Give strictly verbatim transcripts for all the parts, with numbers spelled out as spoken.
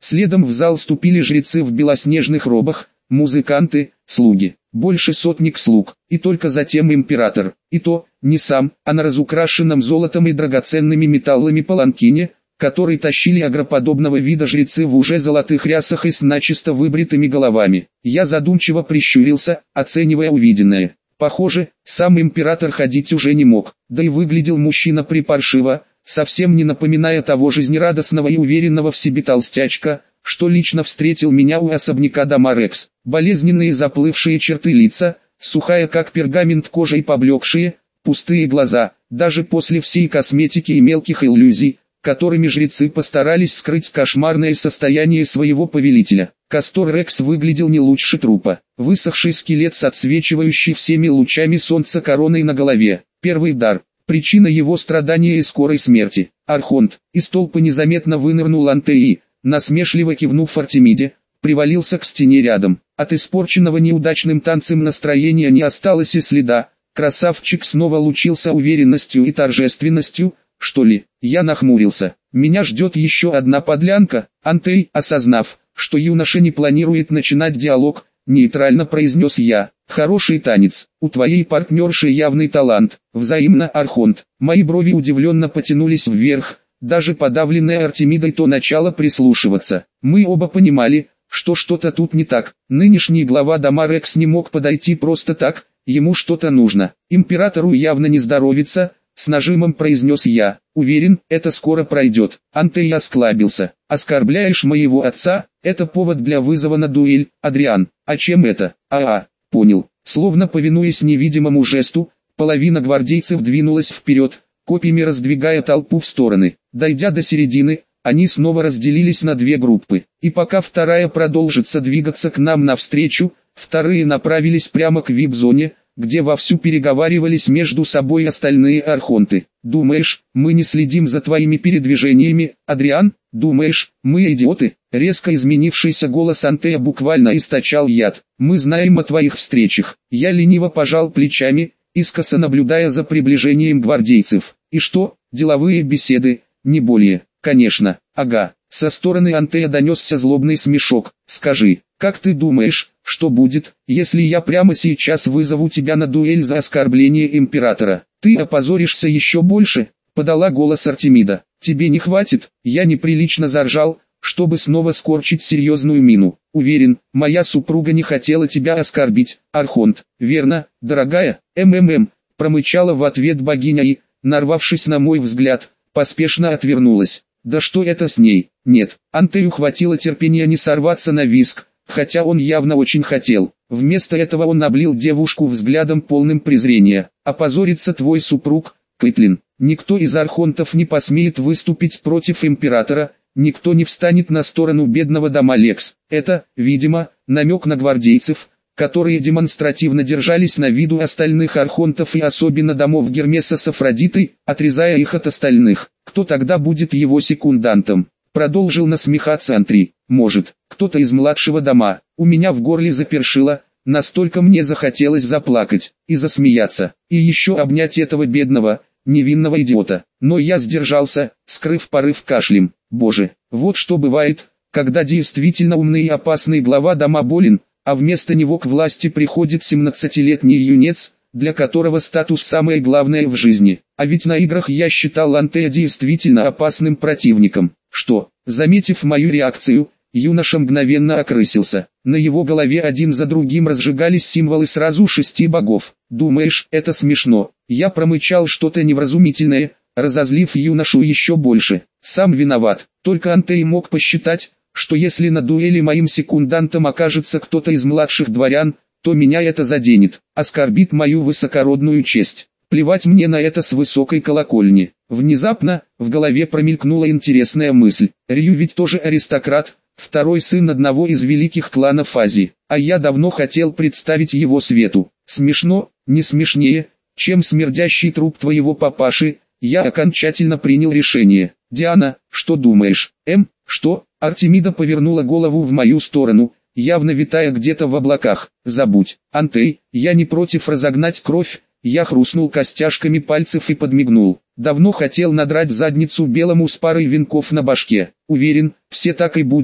Следом в зал ступили жрецы в белоснежных робах, музыканты, слуги, больше сотник слуг, и только затем император, и то, не сам, а на разукрашенном золотом и драгоценными металлами паланкине, который тащили агроподобного вида жрецы в уже золотых рясах и с начисто выбритыми головами. Я задумчиво прищурился, оценивая увиденное. Похоже, сам император ходить уже не мог, да и выглядел мужчина припаршиво, совсем не напоминая того жизнерадостного и уверенного в себе толстячка, что лично встретил меня у особняка дома Рекс. Болезненные заплывшие черты лица, сухая как пергамент кожа и поблекшие, пустые глаза, даже после всей косметики и мелких иллюзий, которыми жрецы постарались скрыть кошмарное состояние своего повелителя. Кастор Рекс выглядел не лучше трупа. Высохший скелет с отсвечивающей всеми лучами солнца короной на голове. Первый дар. Причина его страдания и скорой смерти. Архонт. Из толпы незаметно вынырнул Антеи, насмешливо кивнув Артемиде, привалился к стене рядом. От испорченного неудачным танцем настроения не осталось и следа. Красавчик снова лучился уверенностью и торжественностью, что ли. Я нахмурился. Меня ждет еще одна подлянка. Антей, осознав, что юноша не планирует начинать диалог, нейтрально произнес я. Хороший танец, у твоей партнерши явный талант. Взаимно, Архонт. Мои брови удивленно потянулись вверх, даже подавленная Артемидой то начало прислушиваться. Мы оба понимали, что что-то тут не так. Нынешний глава дома Рекс не мог подойти просто так, ему что-то нужно. Императору явно не здоровится, с нажимом произнес я. Уверен, это скоро пройдет. Антей осклабился. Оскорбляешь моего отца? Это повод для вызова на дуэль, Адриан. А чем это? А-а, понял. Словно повинуясь невидимому жесту, половина гвардейцев двинулась вперед, копьями раздвигая толпу в стороны. Дойдя до середины, они снова разделились на две группы. И пока вторая продолжится двигаться к нам навстречу, вторые направились прямо к вип-зоне, где вовсю переговаривались между собой остальные архонты. «Думаешь, мы не следим за твоими передвижениями, Адриан? Думаешь, мы идиоты?» Резко изменившийся голос Антея буквально источал яд. «Мы знаем о твоих встречах». Я лениво пожал плечами, искоса наблюдая за приближением гвардейцев. «И что, деловые беседы, не более?» «Конечно, ага». Со стороны Антея донесся злобный смешок. «Скажи, как ты думаешь, что будет, если я прямо сейчас вызову тебя на дуэль за оскорбление императора? Ты опозоришься еще больше?» — подала голос Артемида. «Тебе не хватит?» Я неприлично заржал, чтобы снова скорчить серьезную мину. «Уверен, моя супруга не хотела тебя оскорбить, Архонт». «Верно, дорогая?» «МММ», — промычала в ответ богиня и, нарвавшись на мой взгляд, поспешно отвернулась. «Да что это с ней?» «Нет». Антею хватило терпения не сорваться на визг, хотя он явно очень хотел. Вместо этого он облил девушку взглядом полным презрения. «Опозорится твой супруг, Кэтлин. Никто из архонтов не посмеет выступить против императора, никто не встанет на сторону бедного дома Лекс». Это, видимо, намек на гвардейцев, которые демонстративно держались на виду остальных архонтов и особенно домов Гермеса с Афродитой, отрезая их от остальных. «Кто тогда будет его секундантом?» Продолжил насмехаться Антри. «Может, кто-то из младшего дома». У меня в горле запершило, настолько мне захотелось заплакать и засмеяться, и еще обнять этого бедного, невинного идиота. Но я сдержался, скрыв порыв кашлем. Боже, вот что бывает, когда действительно умный и опасный глава дома болен, а вместо него к власти приходит семнадцатилетний юнец, для которого статус самое главное в жизни. А ведь на играх я считал Антея действительно опасным противником. Что, заметив мою реакцию, юноша мгновенно окрысился. На его голове один за другим разжигались символы сразу шести богов. «Думаешь, это смешно?» Я промычал что-то невразумительное, разозлив юношу еще больше. Сам виноват. Только Антей мог посчитать, что если на дуэли моим секундантом окажется кто-то из младших дворян, то меня это заденет, оскорбит мою высокородную честь. Плевать мне на это с высокой колокольни. Внезапно, в голове промелькнула интересная мысль. Рью ведь тоже аристократ, второй сын одного из великих кланов Азии, а я давно хотел представить его свету. Смешно, не смешнее, чем смердящий труп твоего папаши. Я окончательно принял решение. «Диана, что думаешь?» «Эм, что?» Артемида повернула голову в мою сторону, явно витая где-то в облаках. «Забудь, Антей, я не против разогнать кровь». Я хрустнул костяшками пальцев и подмигнул. Давно хотел надрать задницу белому с парой венков на башке. Уверен, все так и будет,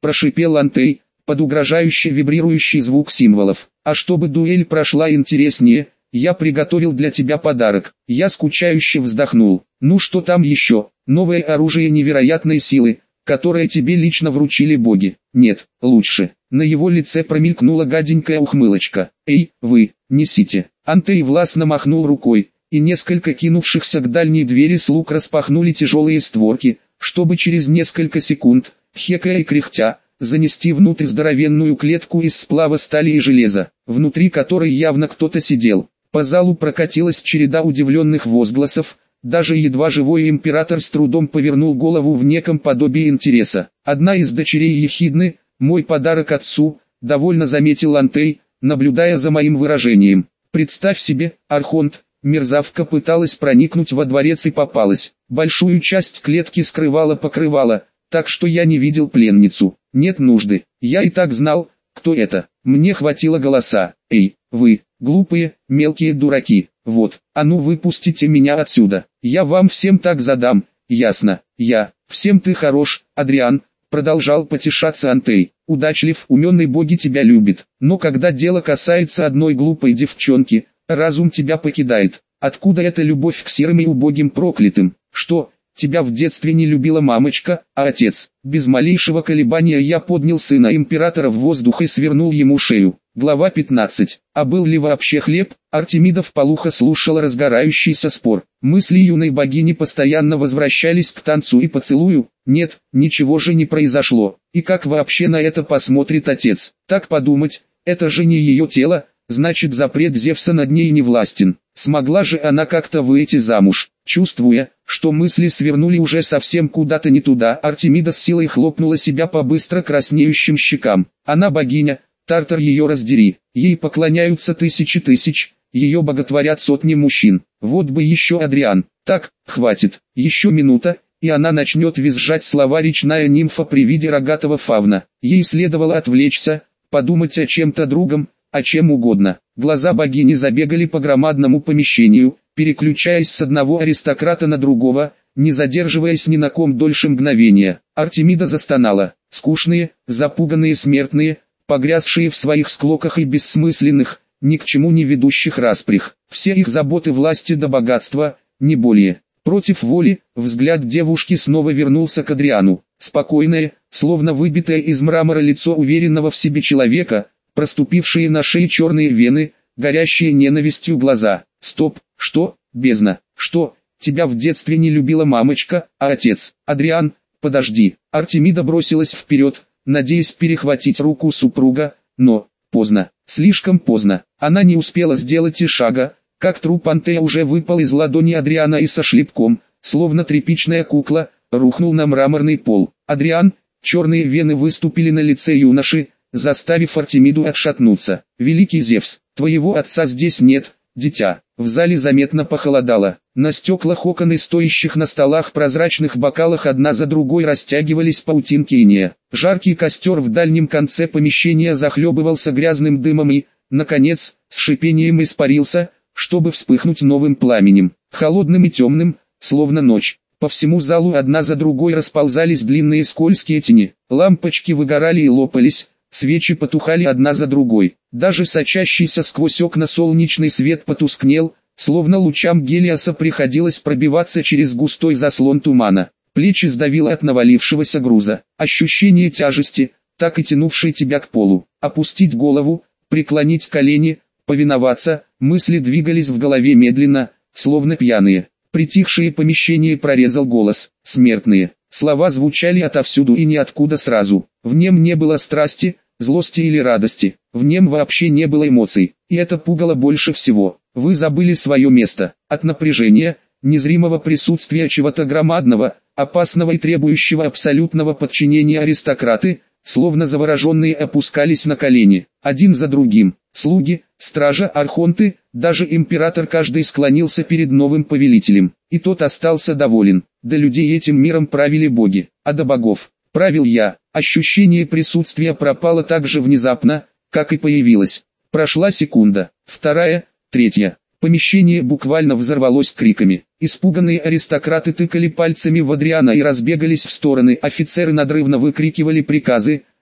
прошипел Антей, под угрожающий вибрирующий звук символов. А чтобы дуэль прошла интереснее, я приготовил для тебя подарок. Я скучающе вздохнул. Ну что там еще? Новое оружие невероятной силы, которое тебе лично вручили боги. Нет, лучше. На его лице промелькнула гаденькая ухмылочка. Эй, вы, несите. Антей властно махнул рукой, и несколько кинувшихся к дальней двери слуг распахнули тяжелые створки, чтобы через несколько секунд, хекая и кряхтя, занести внутрь здоровенную клетку из сплава стали и железа, внутри которой явно кто-то сидел. По залу прокатилась череда удивленных возгласов, даже едва живой император с трудом повернул голову в неком подобии интереса. Одна из дочерей Ехидны, мой подарок отцу, довольно заметил Антей, наблюдая за моим выражением. Представь себе, Архонт, мерзавка пыталась проникнуть во дворец и попалась. Большую часть клетки скрывала покрывало, так что я не видел пленницу. Нет нужды, я и так знал, кто это. Мне хватило голоса. Эй, вы, глупые, мелкие дураки, вот, а ну выпустите меня отсюда. Я вам всем так задам, ясно, я, всем ты хорош, Адриан, продолжал потешаться Антей. Удачлив, уменный боги тебя любит, но когда дело касается одной глупой девчонки, разум тебя покидает. Откуда эта любовь к серым и убогим проклятым? Что, тебя в детстве не любила мамочка, а отец? Без малейшего колебания я поднял сына императора в воздух и свернул ему шею. Глава пятнадцать. А был ли вообще хлеб? Артемида вполуха слушала разгорающийся спор. Мысли юной богини постоянно возвращались к танцу и поцелую. Нет, ничего же не произошло. И как вообще на это посмотрит отец? Так подумать, это же не ее тело, значит запрет Зевса над ней не властен. Смогла же она как-то выйти замуж? Чувствуя, что мысли свернули уже совсем куда-то не туда, Артемида с силой хлопнула себя по быстро краснеющим щекам. Она богиня, Тартар ее раздери, ей поклоняются тысячи тысяч, ее боготворят сотни мужчин. Вот бы еще Адриан. Так, хватит, еще минута, и она начнет визжать слова речная нимфа при виде рогатого фавна. Ей следовало отвлечься, подумать о чем-то другом, о чем угодно. Глаза богини забегали по громадному помещению, переключаясь с одного аристократа на другого, не задерживаясь ни на ком дольше мгновения. Артемида застонала. Скучные, запуганные смертные, погрязшие в своих склоках и бессмысленных, ни к чему не ведущих распрях. Все их заботы власти до богатства, не более. Против воли, взгляд девушки снова вернулся к Адриану. Спокойное, словно выбитое из мрамора лицо уверенного в себе человека, проступившие на шее черные вены, горящие ненавистью глаза. Стоп, что, бездна, что, тебя в детстве не любила мамочка, а отец? Адриан, подожди. Артемида бросилась вперед, надеясь перехватить руку супруга, но, поздно, слишком поздно. Она не успела сделать и шага, как труп Антея уже выпал из ладони Адриана и со шлепком, словно тряпичная кукла, рухнул на мраморный пол. Адриан, черные вены выступили на лице юноши, заставив Артемиду отшатнуться. «Великий Зевс, твоего отца здесь нет, дитя». В зале заметно похолодало. На стеклах окон и стоящих на столах прозрачных бокалах одна за другой растягивались паутинки инея. Жаркий костер в дальнем конце помещения захлебывался грязным дымом и, наконец, с шипением испарился, чтобы вспыхнуть новым пламенем, холодным и темным, словно ночь. По всему залу одна за другой расползались длинные скользкие тени, лампочки выгорали и лопались, свечи потухали одна за другой. Даже сочащийся сквозь окна солнечный свет потускнел, словно лучам Гелиоса приходилось пробиваться через густой заслон тумана. Плечи сдавило от навалившегося груза. Ощущение тяжести, так и тянувшей тебя к полу. Опустить голову, преклонить колени, повиноваться, мысли двигались в голове медленно, словно пьяные. Притихшее помещение прорезал голос. Смертные. Слова звучали отовсюду и ниоткуда сразу. В нем не было страсти, злости или радости. В нем вообще не было эмоций. И это пугало больше всего. Вы забыли свое место. От напряжения, незримого присутствия чего-то громадного, опасного и требующего абсолютного подчинения аристократы, словно завороженные опускались на колени, один за другим. Слуги, стража, архонты, даже император каждый склонился перед новым повелителем. И тот остался доволен. До людей этим миром правили боги, а до богов правил я. Ощущение присутствия пропало так же внезапно, как и появилось. Прошла секунда, вторая, третья. Помещение буквально взорвалось криками. Испуганные аристократы тыкали пальцами в Адриана и разбегались в стороны. Офицеры надрывно выкрикивали приказы,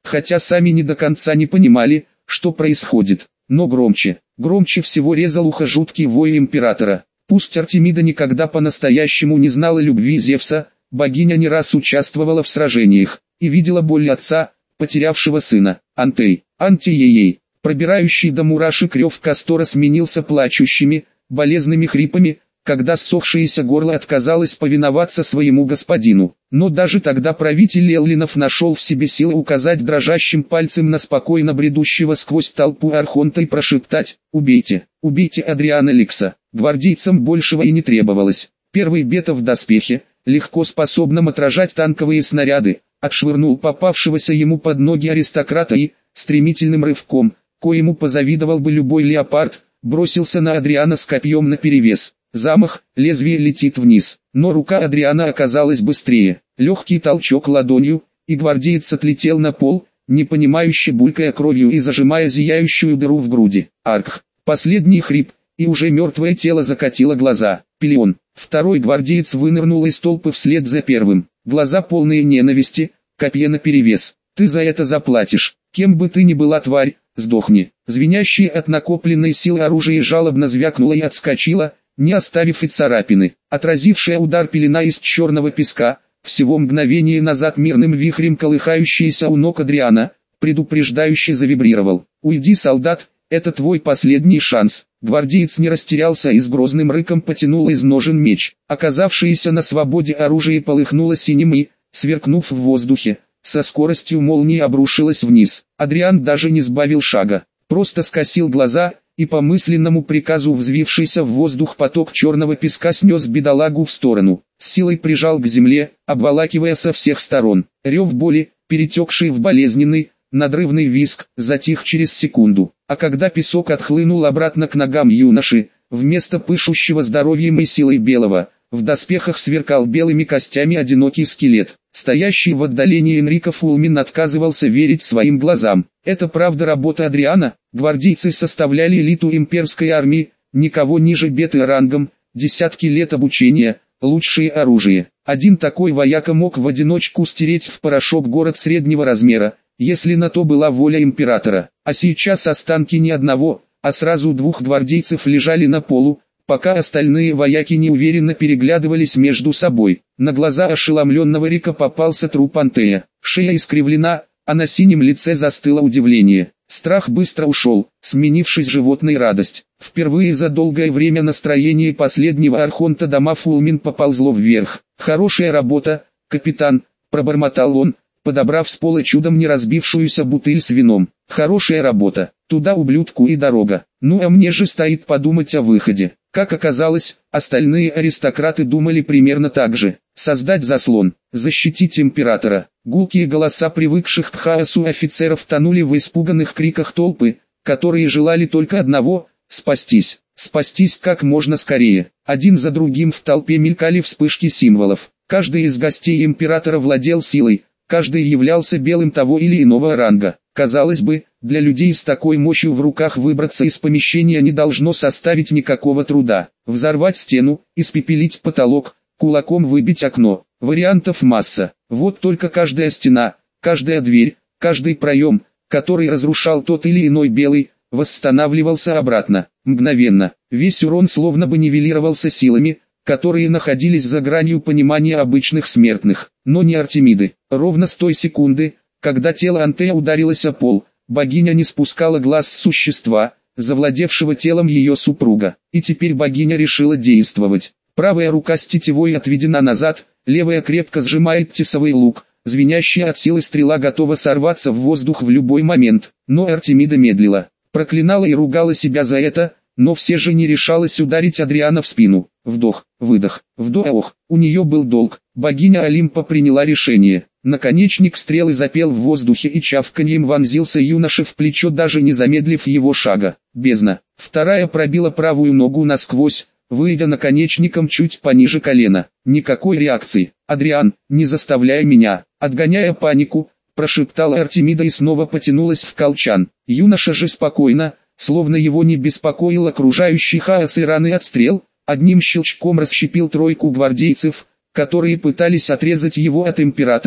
хотя сами не до конца не понимали, что происходит. Но громче, громче всего резал ухо жуткий вой императора. Пусть Артемида никогда по-настоящему не знала любви Зевса, богиня не раз участвовала в сражениях и видела боль отца, потерявшего сына. Антей, Антией, пробирающий до мурашек рев Кастора сменился плачущими, болезненными хрипами, когда ссохшееся горло отказалось повиноваться своему господину. Но даже тогда правитель Эллинов нашел в себе силы указать дрожащим пальцем на спокойно бредущего сквозь толпу архонта и прошептать: «Убейте, убейте Адриана Ликса». Гвардейцам большего и не требовалось. Первый бета в доспехе, легко способным отражать танковые снаряды, отшвырнул попавшегося ему под ноги аристократа и, стремительным рывком, коему позавидовал бы любой леопард, бросился на Адриана с копьем наперевес. Замах, лезвие летит вниз, но рука Адриана оказалась быстрее. Легкий толчок ладонью, и гвардеец отлетел на пол, непонимающе булькая кровью и зажимая зияющую дыру в груди. Арх, последний хрип, и уже мертвое тело закатило глаза. Пелион, второй гвардеец вынырнул из толпы вслед за первым. Глаза полные ненависти, копье наперевес. «Ты за это заплатишь, кем бы ты ни была, тварь, сдохни». Звенящее от накопленной силы оружие жалобно звякнуло и отскочило, не оставив и царапины. Отразившая удар пелена из черного песка, всего мгновение назад мирным вихрем колыхающийся у ног Адриана, предупреждающе завибрировал. «Уйди, солдат, это твой последний шанс». Гвардеец не растерялся и с грозным рыком потянул из ножен меч. Оказавшееся на свободе оружие полыхнуло синим и, сверкнув в воздухе, со скоростью молнии обрушилось вниз. Адриан даже не сбавил шага, просто скосил глаза, и по мысленному приказу взвившийся в воздух поток черного песка снес бедолагу в сторону. С силой прижал к земле, обволакивая со всех сторон. Рев боли, перетекший в болезненный, надрывный визг, затих через секунду. А когда песок отхлынул обратно к ногам юноши, вместо пышущего здоровьем и силой белого, в доспехах сверкал белыми костями одинокий скелет. Стоящий в отдалении Энрико Фулмин отказывался верить своим глазам. Это правда работа Адриана? Гвардейцы составляли элиту имперской армии, никого ниже беты рангом, десятки лет обучения, лучшее оружие. Один такой вояка мог в одиночку стереть в порошок город среднего размера, если на то была воля императора. А сейчас останки не одного, а сразу двух гвардейцев лежали на полу, пока остальные вояки неуверенно переглядывались между собой. На глаза ошеломленного Рика попался труп Антея. Шея искривлена, а на синем лице застыло удивление. Страх быстро ушел, сменившись животной радость. Впервые за долгое время настроение последнего архонта дома Фулмин поползло вверх. «Хорошая работа, капитан», — пробормотал он, подобрав с пола чудом не разбившуюся бутыль с вином. «Хорошая работа, туда ублюдку и дорога. Ну а мне же стоит подумать о выходе». Как оказалось, остальные аристократы думали примерно так же. Создать заслон, защитить императора. Гулкие голоса привыкших к хаосу офицеров тонули в испуганных криках толпы, которые желали только одного – спастись. Спастись как можно скорее. Один за другим в толпе мелькали вспышки символов. Каждый из гостей императора владел силой, каждый являлся белым того или иного ранга. Казалось бы, для людей с такой мощью в руках выбраться из помещения не должно составить никакого труда. Взорвать стену, испепелить потолок, кулаком выбить окно. Вариантов масса. Вот только каждая стена, каждая дверь, каждый проем, который разрушал тот или иной белый, восстанавливался обратно, мгновенно. Весь урон словно бы нивелировался силами, которые находились за гранью понимания обычных смертных. Но не Артемиды. Ровно с той секунды, когда тело Антея ударилось о пол, богиня не спускала глаз с существа, завладевшего телом ее супруга. И теперь богиня решила действовать. Правая рука с тетивой отведена назад, левая крепко сжимает тесовый лук, звенящая от силы стрела готова сорваться в воздух в любой момент. Но Артемида медлила, проклинала и ругала себя за это, но все же не решалась ударить Адриана в спину. Вдох, выдох, вдох, у нее был долг. Богиня Олимпа приняла решение. Наконечник стрелы запел в воздухе и чавканьем вонзился юноше в плечо, даже не замедлив его шага. Бездна. Вторая пробила правую ногу насквозь, выйдя наконечником чуть пониже колена. Никакой реакции. «Адриан, не заставляй меня!» Отгоняя панику, прошептала Артемида и снова потянулась в колчан. Юноша же спокойно, словно его не беспокоил окружающий хаос и раны от стрел, одним щелчком расщепил тройку гвардейцев, которые пытались отрезать его от императора,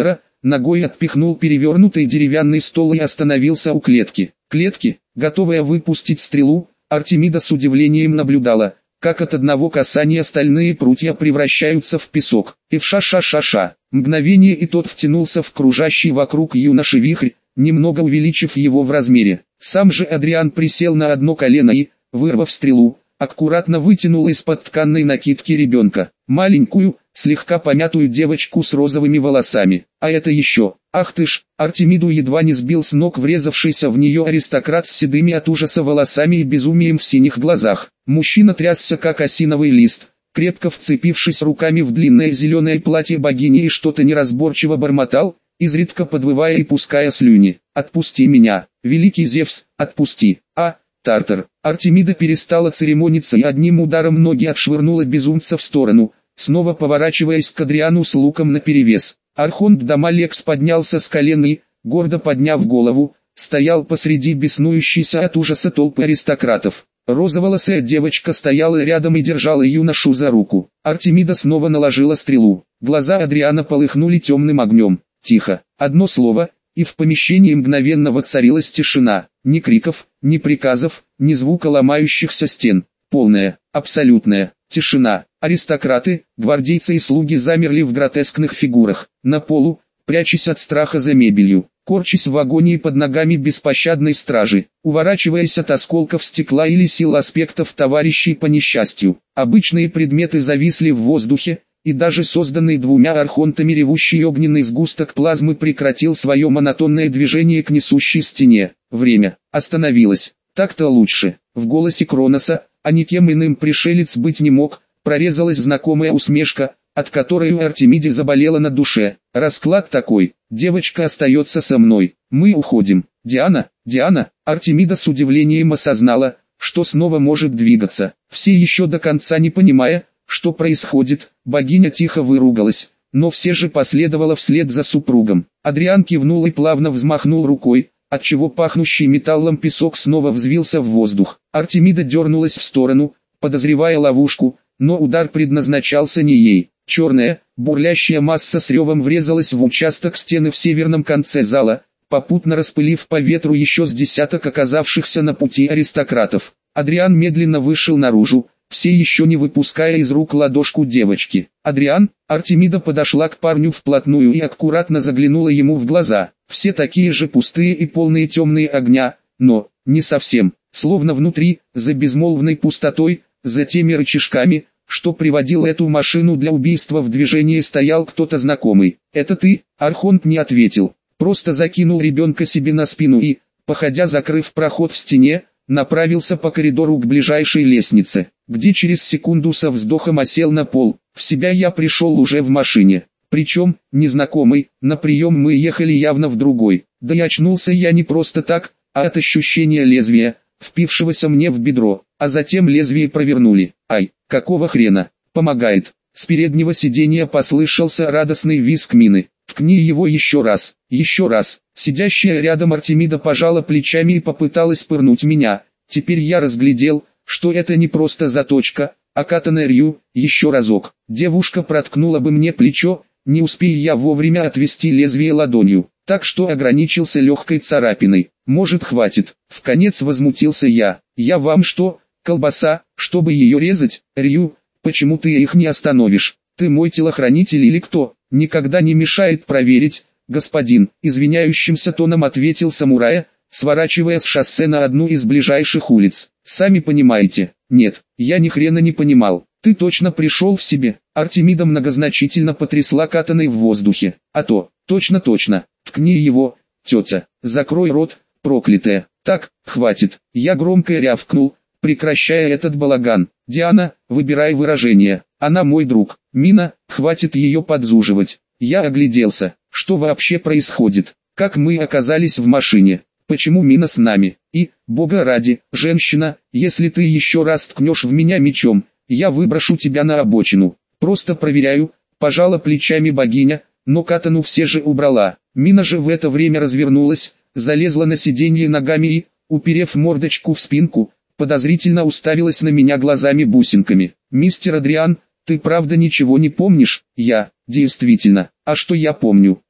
ногой отпихнул перевернутый деревянный стол и остановился у клетки. Клетки, готовая выпустить стрелу, Артемида с удивлением наблюдала, как от одного касания стальные прутья превращаются в песок. И в ша-ша-ша-ша. Мгновение, и тот втянулся в кружащий вокруг юноши вихрь, немного увеличив его в размере. Сам же Адриан присел на одно колено и, вырвав стрелу, аккуратно вытянул из-под тканной накидки ребенка. Маленькую, слегка помятую девочку с розовыми волосами. А это еще, ах ты ж, Артемиду едва не сбил с ног врезавшийся в нее аристократ с седыми от ужаса волосами и безумием в синих глазах. Мужчина трясся как осиновый лист, крепко вцепившись руками в длинное зеленое платье богини, и что-то неразборчиво бормотал, изредка подвывая и пуская слюни. «Отпусти меня, великий Зевс, отпусти, а, Тартар!» Артемида перестала церемониться и одним ударом ноги отшвырнула безумца в сторону, снова поворачиваясь к Адриану с луком наперевес. Архонт Дамалекс поднялся с колен и, гордо подняв голову, стоял посреди беснующейся от ужаса толпы аристократов. Розоволосая девочка стояла рядом и держала юношу за руку. Артемида снова наложила стрелу. Глаза Адриана полыхнули темным огнем. Тихо, одно слово, и в помещении мгновенно воцарилась тишина. Ни криков, ни приказов, ни звука ломающихся стен. Полная, абсолютная тишина. Аристократы, гвардейцы и слуги замерли в гротескных фигурах. На полу, прячась от страха за мебелью, корчась в агонии под ногами беспощадной стражи, уворачиваясь от осколков стекла или сил аспектов товарищей по несчастью. Обычные предметы зависли в воздухе, и даже созданный двумя архонтами ревущий огненный сгусток плазмы прекратил свое монотонное движение к несущей стене. Время остановилось. Так-то лучше. В голосе Кроноса, а никем иным пришелец быть не мог, прорезалась знакомая усмешка, от которой у Артемиды заболело на душе. Расклад такой: девочка остается со мной, мы уходим. Диана, Диана, Артемида с удивлением осознала, что снова может двигаться. Все еще до конца не понимая, что происходит, богиня тихо выругалась, но все же последовала вслед за супругом. Адриан кивнул и плавно взмахнул рукой, отчего пахнущий металлом песок снова взвился в воздух. Артемида дернулась в сторону, подозревая ловушку, но удар предназначался не ей. Черная, бурлящая масса с ревом врезалась в участок стены в северном конце зала, попутно распылив по ветру еще с десяток оказавшихся на пути аристократов. Адриан медленно вышел наружу, все еще не выпуская из рук ладошку девочки. «Адриан?» Артемида подошла к парню вплотную и аккуратно заглянула ему в глаза. Все такие же пустые и полные темные огня, но, не совсем, словно внутри, за безмолвной пустотой, за теми рычажками, что приводил эту машину для убийства в движение, стоял кто-то знакомый. «Это ты?» Архонт не ответил, просто закинул ребенка себе на спину и, походя закрыв проход в стене, направился по коридору к ближайшей лестнице, где через секунду со вздохом осел на пол. В себя я пришел уже в машине. Причем, незнакомый, на прием мы ехали явно в другой. Да и очнулся я не просто так, а от ощущения лезвия, впившегося мне в бедро, а затем лезвие провернули. Ай, какого хрена? Помогает. С переднего сиденья послышался радостный визг Мины. Ткни его еще раз, еще раз. Сидящая рядом Артемида пожала плечами и попыталась пырнуть меня. Теперь я разглядел, что это не просто заточка, а катаная рью. Еще разок. Девушка проткнула бы мне плечо, не успея я вовремя отвести лезвие ладонью, так что ограничился легкой царапиной. Может, хватит? Вконец возмутился я. Я вам что, колбаса, чтобы ее резать? Рью, почему ты их не остановишь? Ты мой телохранитель или кто? Никогда не мешает проверить, господин, извиняющимся тоном ответил самурай, сворачивая с шоссе на одну из ближайших улиц. Сами понимаете. Нет, я ни хрена не понимал. Ты точно пришел в себе? Артемида многозначительно потрясла катаной в воздухе. А то, точно-точно, ткни его, тетя, закрой рот, проклятая. Так, хватит. Я громко рявкнул, прекращая этот балаган. Диана, выбирай выражение. Она мой друг. Мина, хватит ее подзуживать. Я огляделся. Что вообще происходит? Как мы оказались в машине? Почему Мина с нами? И, бога ради, женщина, если ты еще раз ткнешь в меня мечом, я выброшу тебя на обочину. Просто проверяю, пожала плечами богиня, но катану все же убрала. Мина же в это время развернулась, залезла на сиденье ногами и, уперев мордочку в спинку, подозрительно уставилась на меня глазами-бусинками. «Мистер Адриан, ты правда ничего не помнишь?» «Я, действительно, а что я помню?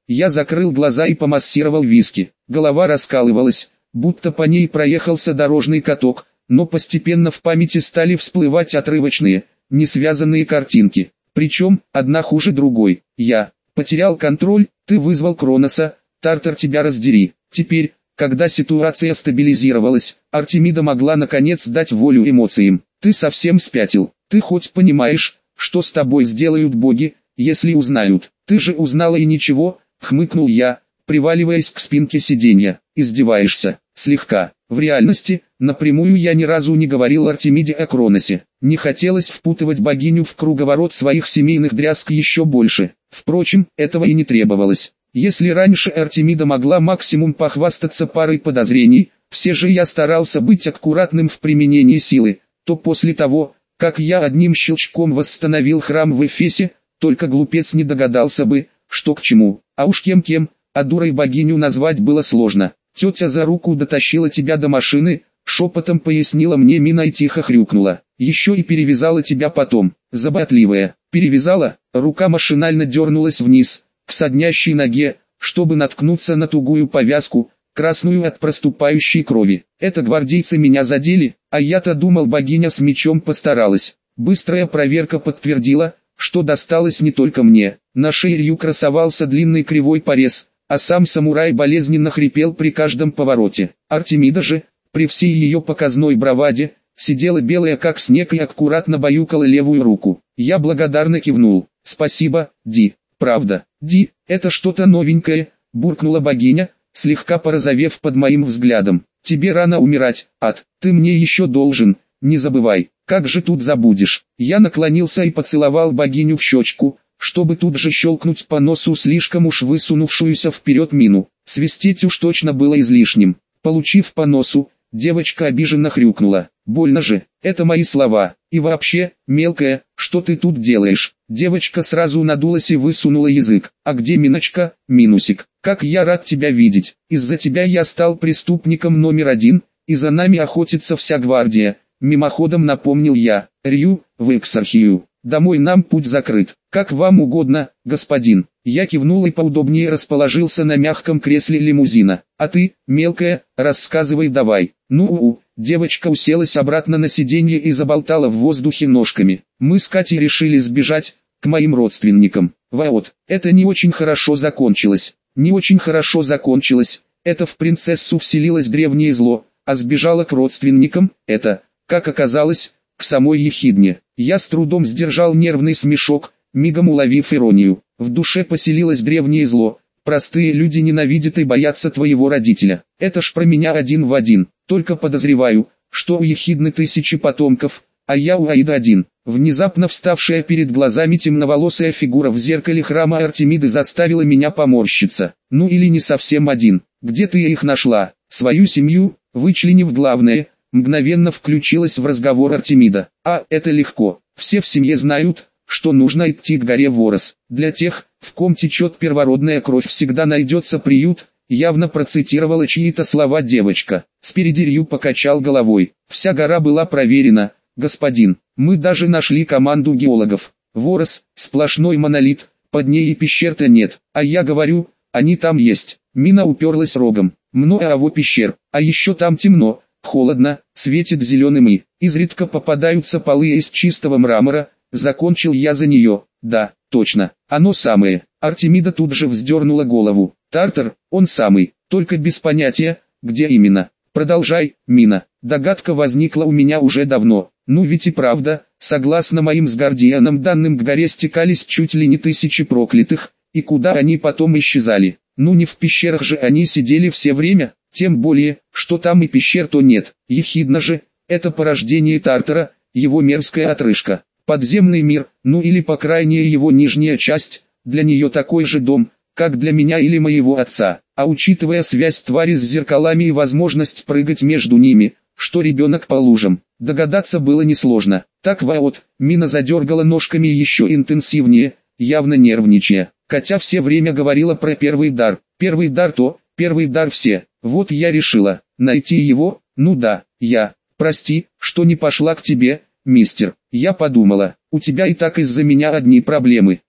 Я закрыл глаза и помассировал виски. Голова раскалывалась, будто по ней проехался дорожный каток, но постепенно в памяти стали всплывать отрывочные, несвязанные картинки. Причем, одна хуже другой. Я потерял контроль, ты вызвал Кроноса, Тартар тебя раздери. Теперь, когда ситуация стабилизировалась, Артемида могла наконец дать волю эмоциям. Ты совсем спятил. Ты хоть понимаешь, что с тобой сделают боги, если узнают? Ты же узнала и ничего, хмыкнул я, приваливаясь к спинке сиденья. Издеваешься? Слегка. В реальности, напрямую я ни разу не говорил Артемиде о Кроносе. Не хотелось впутывать богиню в круговорот своих семейных дрязг еще больше. Впрочем, этого и не требовалось. Если раньше Артемида могла максимум похвастаться парой подозрений, все же я старался быть аккуратным в применении силы, то после того, как я одним щелчком восстановил храм в Эфесе, только глупец не догадался бы, что к чему. А уж кем-кем, а дурой богиню назвать было сложно. Тетя за руку дотащила тебя до машины, шепотом пояснила мне Мина и тихо хрюкнула. Еще и перевязала тебя потом, заботливая. Перевязала, рука машинально дернулась вниз, к соднящей ноге, чтобы наткнуться на тугую повязку, красную от проступающей крови. Это гвардейцы меня задели, а я-то думал, богиня с мечом постаралась. Быстрая проверка подтвердила, что досталось не только мне. На шее Рью красовался длинный кривой порез, а сам самурай болезненно хрипел при каждом повороте. Артемида же, при всей ее показной браваде, сидела белая как снег и аккуратно баюкала левую руку. Я благодарно кивнул. «Спасибо, Ди». «Правда, Ди, это что-то новенькое», — буркнула богиня, слегка порозовев под моим взглядом. «Тебе рано умирать, ад, ты мне еще должен, не забывай, как же тут забудешь». Я наклонился и поцеловал богиню в щечку, чтобы тут же щелкнуть по носу слишком уж высунувшуюся вперед Мину. Свистеть уж точно было излишним. Получив по носу, девочка обиженно хрюкнула. «Больно же, это мои слова. И вообще, мелкая, что ты тут делаешь?» Девочка сразу надулась и высунула язык. «А где Миночка, Минусик? Как я рад тебя видеть. Из-за тебя я стал преступником номер один, и за нами охотится вся гвардия», мимоходом напомнил я. «Рью, в Эксархию. Домой нам путь закрыт». «Как вам угодно, господин». Я кивнул и поудобнее расположился на мягком кресле лимузина. «А ты, мелкая, рассказывай давай». «Ну-у». Девочка уселась обратно на сиденье и заболтала в воздухе ножками. «Мы с Катей решили сбежать к моим родственникам. Вот, это не очень хорошо закончилось». «Не очень хорошо закончилось. Это в принцессу вселилось древнее зло, а сбежала к родственникам, это, как оказалось, к самой Ехидне». Я с трудом сдержал нервный смешок, мигом уловив иронию. «В душе поселилось древнее зло. Простые люди ненавидят и боятся твоего родителя. Это ж про меня один в один. Только подозреваю, что у Ехидны тысячи потомков, а я у Аида один». Внезапно вставшая перед глазами темноволосая фигура в зеркале храма Артемиды заставила меня поморщиться. «Ну или не совсем один. Где ты их нашла?» «Свою семью, вычленив главное», мгновенно включилась в разговор Артемида. «А, это легко. Все в семье знают, что нужно идти к горе Ворос. Для тех, в ком течет первородная кровь, всегда найдется приют», явно процитировала чьи-то слова девочка. Спереди Рью покачал головой. «Вся гора была проверена, господин. Мы даже нашли команду геологов. Ворос, сплошной монолит, под ней и пещер-то нет. А я говорю, они там есть». Мина уперлась рогом. «Много аво пещер, а еще там темно, холодно, светит зеленым и изредка попадаются полы из чистого мрамора». Закончил я за нее. «Да, точно, оно самое». Артемида тут же вздернула голову. «Тартар, он самый, только без понятия, где именно». «Продолжай, Мина». Догадка возникла у меня уже давно. Ну ведь и правда, согласно моим с Гордианом данным, к горе стекались чуть ли не тысячи проклятых, и куда они потом исчезали? Ну не в пещерах же они сидели все время, тем более, что там и пещер-то нет. Ехидна же, это порождение Тартара, его мерзкая отрыжка. Подземный мир, ну или по крайней мере его нижняя часть, для нее такой же дом, как для меня или моего отца. А учитывая связь твари с зеркалами и возможность прыгать между ними, что ребенок по лужам, догадаться было несложно. Так вот, Мина задергала ножками еще интенсивнее, явно нервничая. Катя все время говорила про первый дар. Первый дар то, первый дар все. Вот я решила, найти его, ну да, я. Прости, что не пошла к тебе, мистер. Я подумала, у тебя и так из-за меня одни проблемы.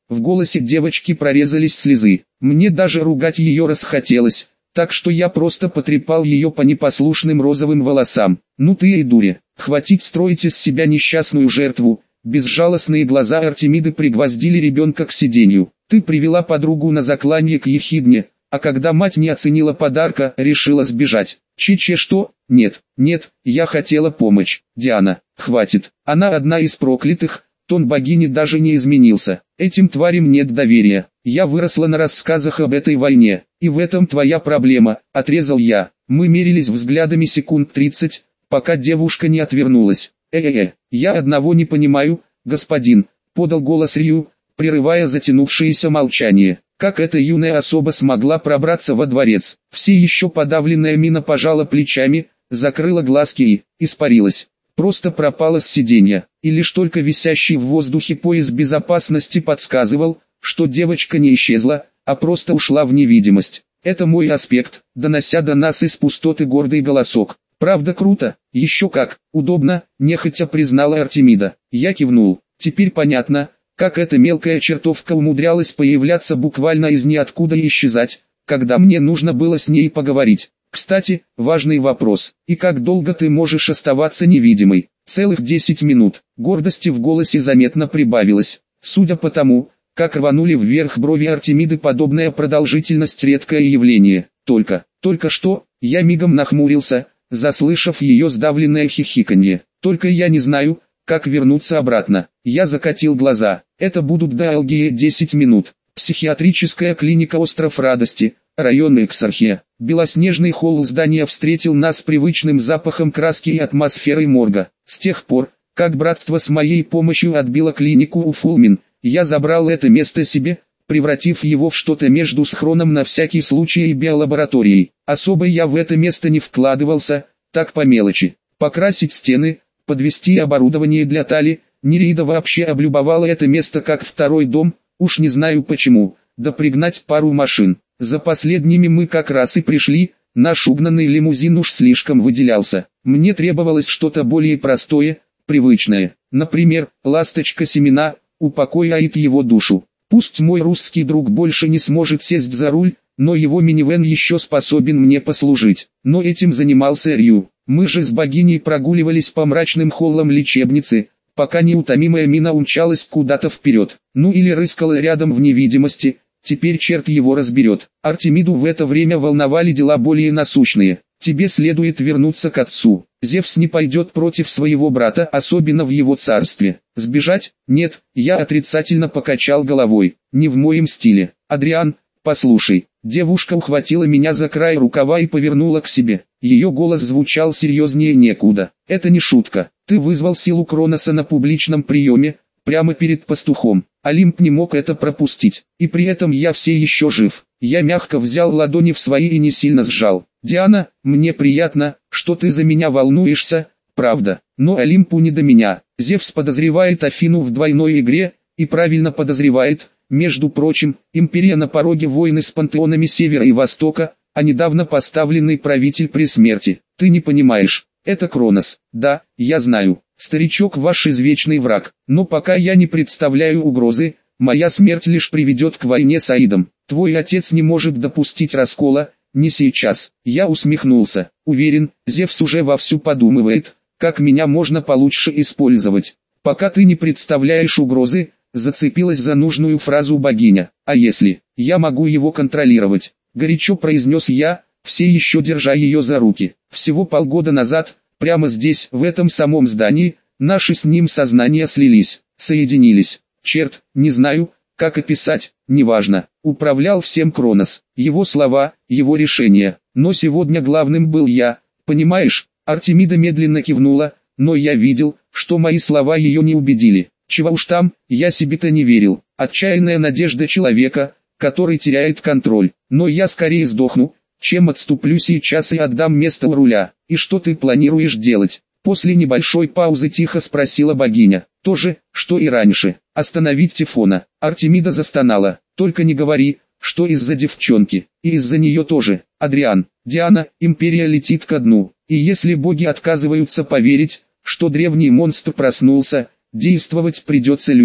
В голосе девочки прорезались слезы. Мне даже ругать ее расхотелось, так что я просто потрепал ее по непослушным розовым волосам. «Ну ты и дуре, хватит строить из себя несчастную жертву». Безжалостные глаза Артемиды пригвоздили ребенка к сиденью. «Ты привела подругу на заклание к ехидне, а когда мать не оценила подарка, решила сбежать. Че-че что? Нет, нет, я хотела помочь. Диана, хватит, она одна из проклятых». Тон богини даже не изменился. «Этим тварям нет доверия. Я выросла на рассказах об этой войне, и в этом твоя проблема», — отрезал я. Мы мерились взглядами секунд тридцать, пока девушка не отвернулась. «Э-э-э, я одного не понимаю, господин», — подал голос Рью, прерывая затянувшееся молчание. Как эта юная особа смогла пробраться во дворец? Все еще подавленная мина пожала плечами, закрыла глазки и испарилась. Просто пропала с сиденья, и лишь только висящий в воздухе пояс безопасности подсказывал, что девочка не исчезла, а просто ушла в невидимость. «Это мой аспект», донося до нас из пустоты гордый голосок. «Правда круто? Еще как, удобно», нехотя признала Артемида. Я кивнул. Теперь понятно, как эта мелкая чертовка умудрялась появляться буквально из ниоткуда и исчезать, когда мне нужно было с ней поговорить. «Кстати, важный вопрос. И как долго ты можешь оставаться невидимой?» «Целых десять минут». Гордости в голосе заметно прибавилось. Судя по тому, как рванули вверх брови Артемиды, подобная продолжительность — редкое явление. Только, только что, я мигом нахмурился, заслышав ее сдавленное хихиканье. «Только я не знаю, как вернуться обратно». Я закатил глаза. «Это будут долгие десять минут». Психиатрическая клиника «Остров Радости», район Эксархия. Белоснежный холл здания встретил нас привычным запахом краски и атмосферой морга. С тех пор, как братство с моей помощью отбило клинику у Фулмин, я забрал это место себе, превратив его в что-то между схроном на всякий случай и биолабораторией. Особо я в это место не вкладывался, так по мелочи. Покрасить стены, подвести оборудование для Тали. Нерида вообще облюбовала это место как второй дом, уж не знаю почему, да пригнать пару машин. За последними мы как раз и пришли, наш угнанный лимузин уж слишком выделялся. Мне требовалось что-то более простое, привычное. Например, ласточка семена, упокоит его душу. Пусть мой русский друг больше не сможет сесть за руль, но его минивэн еще способен мне послужить. Но этим занимался Рью. Мы же с богиней прогуливались по мрачным холлам лечебницы, пока неутомимая мина умчалась куда-то вперед. Ну или рыскала рядом в невидимости. Теперь черт его разберет. Артемиду в это время волновали дела более насущные. «Тебе следует вернуться к отцу. Зевс не пойдет против своего брата, особенно в его царстве. Сбежать? Нет», я отрицательно покачал головой. «Не в моем стиле. Адриан, послушай». Девушка ухватила меня за край рукава и повернула к себе. Ее голос звучал серьезнее некуда. «Это не шутка. Ты вызвал силу Кроноса на публичном приеме, прямо перед пастухом. Олимп не мог это пропустить. И при этом я все еще жив». Я мягко взял ладони в свои и не сильно сжал. «Диана, мне приятно, что ты за меня волнуешься, правда. Но Олимпу не до меня. Зевс подозревает Афину в двойной игре, и правильно подозревает. Между прочим, империя на пороге войны с пантеонами Севера и Востока, а недавно поставленный правитель при смерти. Ты не понимаешь, это Кронос. Да, я знаю. Старичок ваш извечный враг. Но пока я не представляю угрозы, моя смерть лишь приведет к войне с Аидом. Твой отец не может допустить раскола, не сейчас». Я усмехнулся. Уверен, Зевс уже вовсю подумывает, как меня можно получше использовать. «Пока ты не представляешь угрозы», зацепилась за нужную фразу богиня. «А если, я могу его контролировать?» Горячо произнес я, все еще держа ее за руки. Всего полгода назад, прямо здесь, в этом самом здании, наши с ним сознания слились, соединились. Черт, не знаю, как описать, неважно. Управлял всем Кронос, его слова, его решения. Но сегодня главным был я, понимаешь? Артемида медленно кивнула, но я видел, что мои слова ее не убедили. Чего уж там, я себе-то не верил. Отчаянная надежда человека, который теряет контроль. Но я скорее сдохну, чем отступлю сейчас и отдам место у руля. «И что ты планируешь делать?» После небольшой паузы тихо спросила богиня. «То же, что и раньше. Остановить Тифона». Артемида застонала. «Только не говори, что из-за девчонки. И из-за нее тоже. Адриан, Диана, империя летит ко дну. И если боги отказываются поверить, что древний монстр проснулся, действовать придется людям.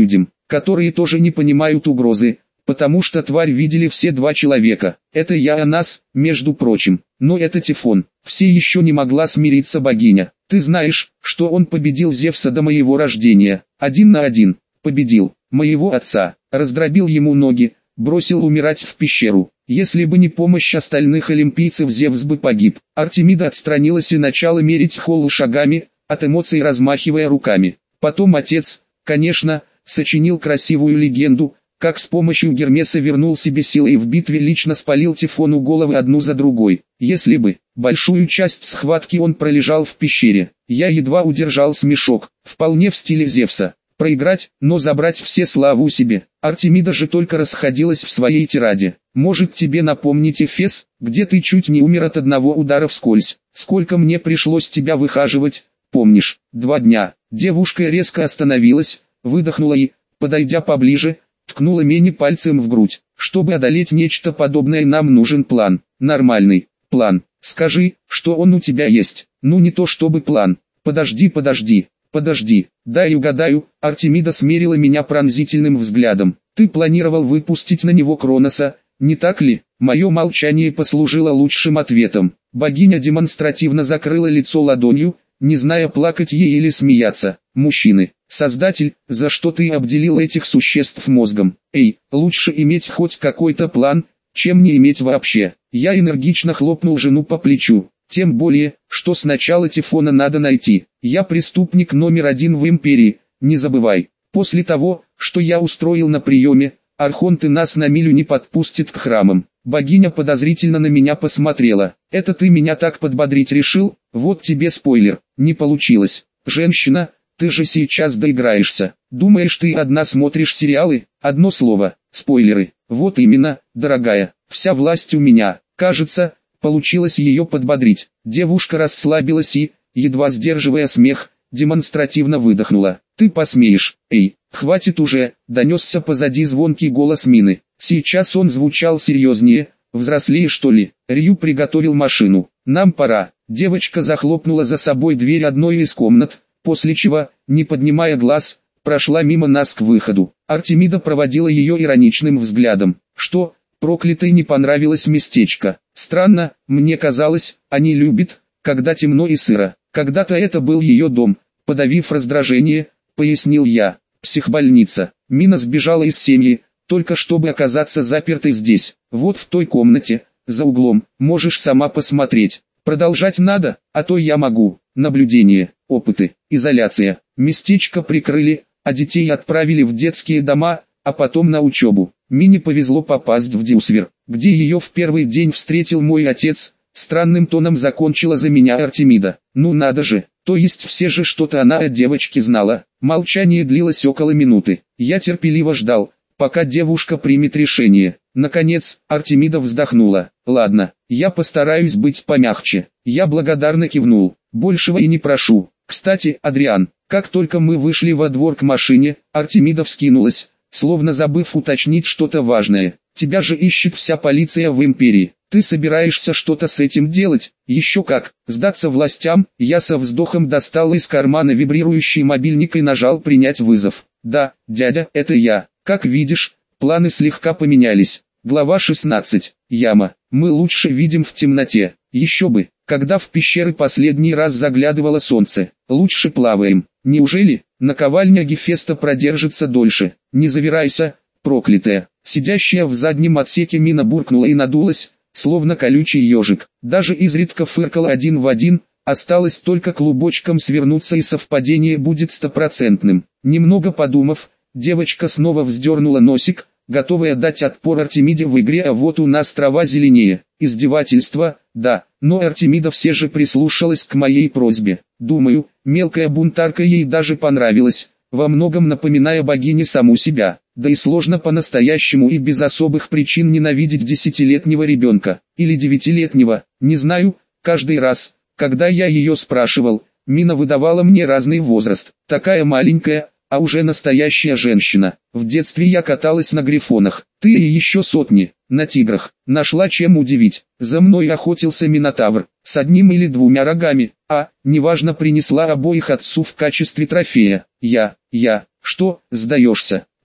которые тоже не понимают угрозы, потому что тварь видели все два человека. Это я о нас, между прочим. Но это Тифон. Все еще не могла смириться богиня. Ты знаешь, что он победил Зевса до моего рождения. Один на один. Победил. Моего отца. Раздробил ему ноги. Бросил умирать в пещеру. Если бы не помощь остальных олимпийцев, Зевс бы погиб. Артемида отстранилась и начала мерить холл шагами, от эмоций размахивая руками. Потом отец, конечно, сочинил красивую легенду, как с помощью Гермеса вернул себе силы и в битве лично спалил Тифону головы одну за другой. Если бы, большую часть схватки он пролежал в пещере, я едва удержал смешок, вполне в стиле Зевса. Проиграть, но забрать все славу себе. Артемида же только расходилась в своей тираде. Может тебе напомнить Эфес, где ты чуть не умер от одного удара вскользь. Сколько мне пришлось тебя выхаживать, помнишь? Два дня. Девушка резко остановилась, выдохнула и, подойдя поближе, ткнула Мени пальцем в грудь. Чтобы одолеть нечто подобное, нам нужен план. Нормальный план. Скажи, что он у тебя есть. Ну не то чтобы план. Подожди, подожди. Подожди, дай угадаю. Артемида смерила меня пронзительным взглядом. Ты планировал выпустить на него Кроноса, не так ли? Мое молчание послужило лучшим ответом. Богиня демонстративно закрыла лицо ладонью, не зная, плакать ей или смеяться. Мужчины, Создатель, за что ты обделил этих существ мозгом? Эй, лучше иметь хоть какой-то план, чем не иметь вообще. Я энергично хлопнул жену по плечу. Тем более, что сначала Тифона надо найти. Я преступник номер один в Империи, не забывай. После того, что я устроил на приеме, архонты нас на милю не подпустят к храмам. Богиня подозрительно на меня посмотрела. Это ты меня так подбодрить решил? Вот тебе спойлер. Не получилось. Женщина, ты же сейчас доиграешься. Думаешь, ты одна смотришь сериалы? Одно слово. Спойлеры. Вот именно, дорогая. Вся власть у меня. Кажется, получилось ее подбодрить. Девушка расслабилась и, едва сдерживая смех, демонстративно выдохнула. «Ты посмеешь, эй, хватит уже», — донесся позади звонкий голос Мины. Сейчас он звучал серьезнее. «Взрослее что ли?» Рью приготовил машину. «Нам пора». Девочка захлопнула за собой дверь одной из комнат, после чего, не поднимая глаз, прошла мимо нас к выходу. Артемида проводила ее ироничным взглядом. «Что, проклятой не понравилось местечко? Странно, мне казалось, они любят, когда темно и сыро. Когда-то это был ее дом», — подавив раздражение, пояснил я. «Психбольница. Мина сбежала из семьи, только чтобы оказаться запертой здесь. Вот в той комнате, за углом, можешь сама посмотреть. Продолжать надо, а то я могу. Наблюдение, опыты, изоляция. Местечко прикрыли, а детей отправили в детские дома, а потом на учебу. Мине повезло попасть в Дюсвер, где ее в первый день встретил мой отец». Странным тоном закончила за меня Артемида. «Ну надо же, то есть все же что-то она о девочке знала». Молчание длилось около минуты. Я терпеливо ждал, пока девушка примет решение. Наконец, Артемида вздохнула. «Ладно, я постараюсь быть помягче». Я благодарно кивнул. «Большего и не прошу. Кстати, Адриан, как только мы вышли во двор к машине, Артемида вскинулась, словно забыв уточнить что-то важное. Тебя же ищет вся полиция в Империи. Ты собираешься что-то с этим делать? Еще как. Сдаться властям?» Я со вздохом достал из кармана вибрирующий мобильник и нажал принять вызов. «Да, дядя, это я. Как видишь, планы слегка поменялись». Глава шестнадцать. Яма. Мы лучше видим в темноте. Еще бы, когда в пещеры последний раз заглядывало солнце. Лучше плаваем. Неужели наковальня Гефеста продержится дольше? Не завирайся, проклятая. Сидящая в заднем отсеке Мина буркнула и надулась, словно колючий ежик. Даже изредка фыркала один в один, осталось только клубочком свернуться и совпадение будет стопроцентным. Немного подумав, девочка снова вздернула носик, готовая дать отпор Артемиде в игре, а вот у нас трава зеленее. Издевательство, да, но Артемида все же прислушалась к моей просьбе. Думаю, мелкая бунтарка ей даже понравилась, во многом напоминая богине саму себя. Да и сложно по-настоящему и без особых причин ненавидеть десятилетнего ребенка, или девятилетнего, не знаю. Каждый раз, когда я ее спрашивал, Мина выдавала мне разный возраст. Такая маленькая, а уже настоящая женщина. В детстве я каталась на грифонах, ты и еще сотни, на тиграх. Нашла чем удивить. За мной охотился Минотавр, с одним или двумя рогами, а, неважно, принесла обоих отцу в качестве трофея. Я, я, что, сдаешься?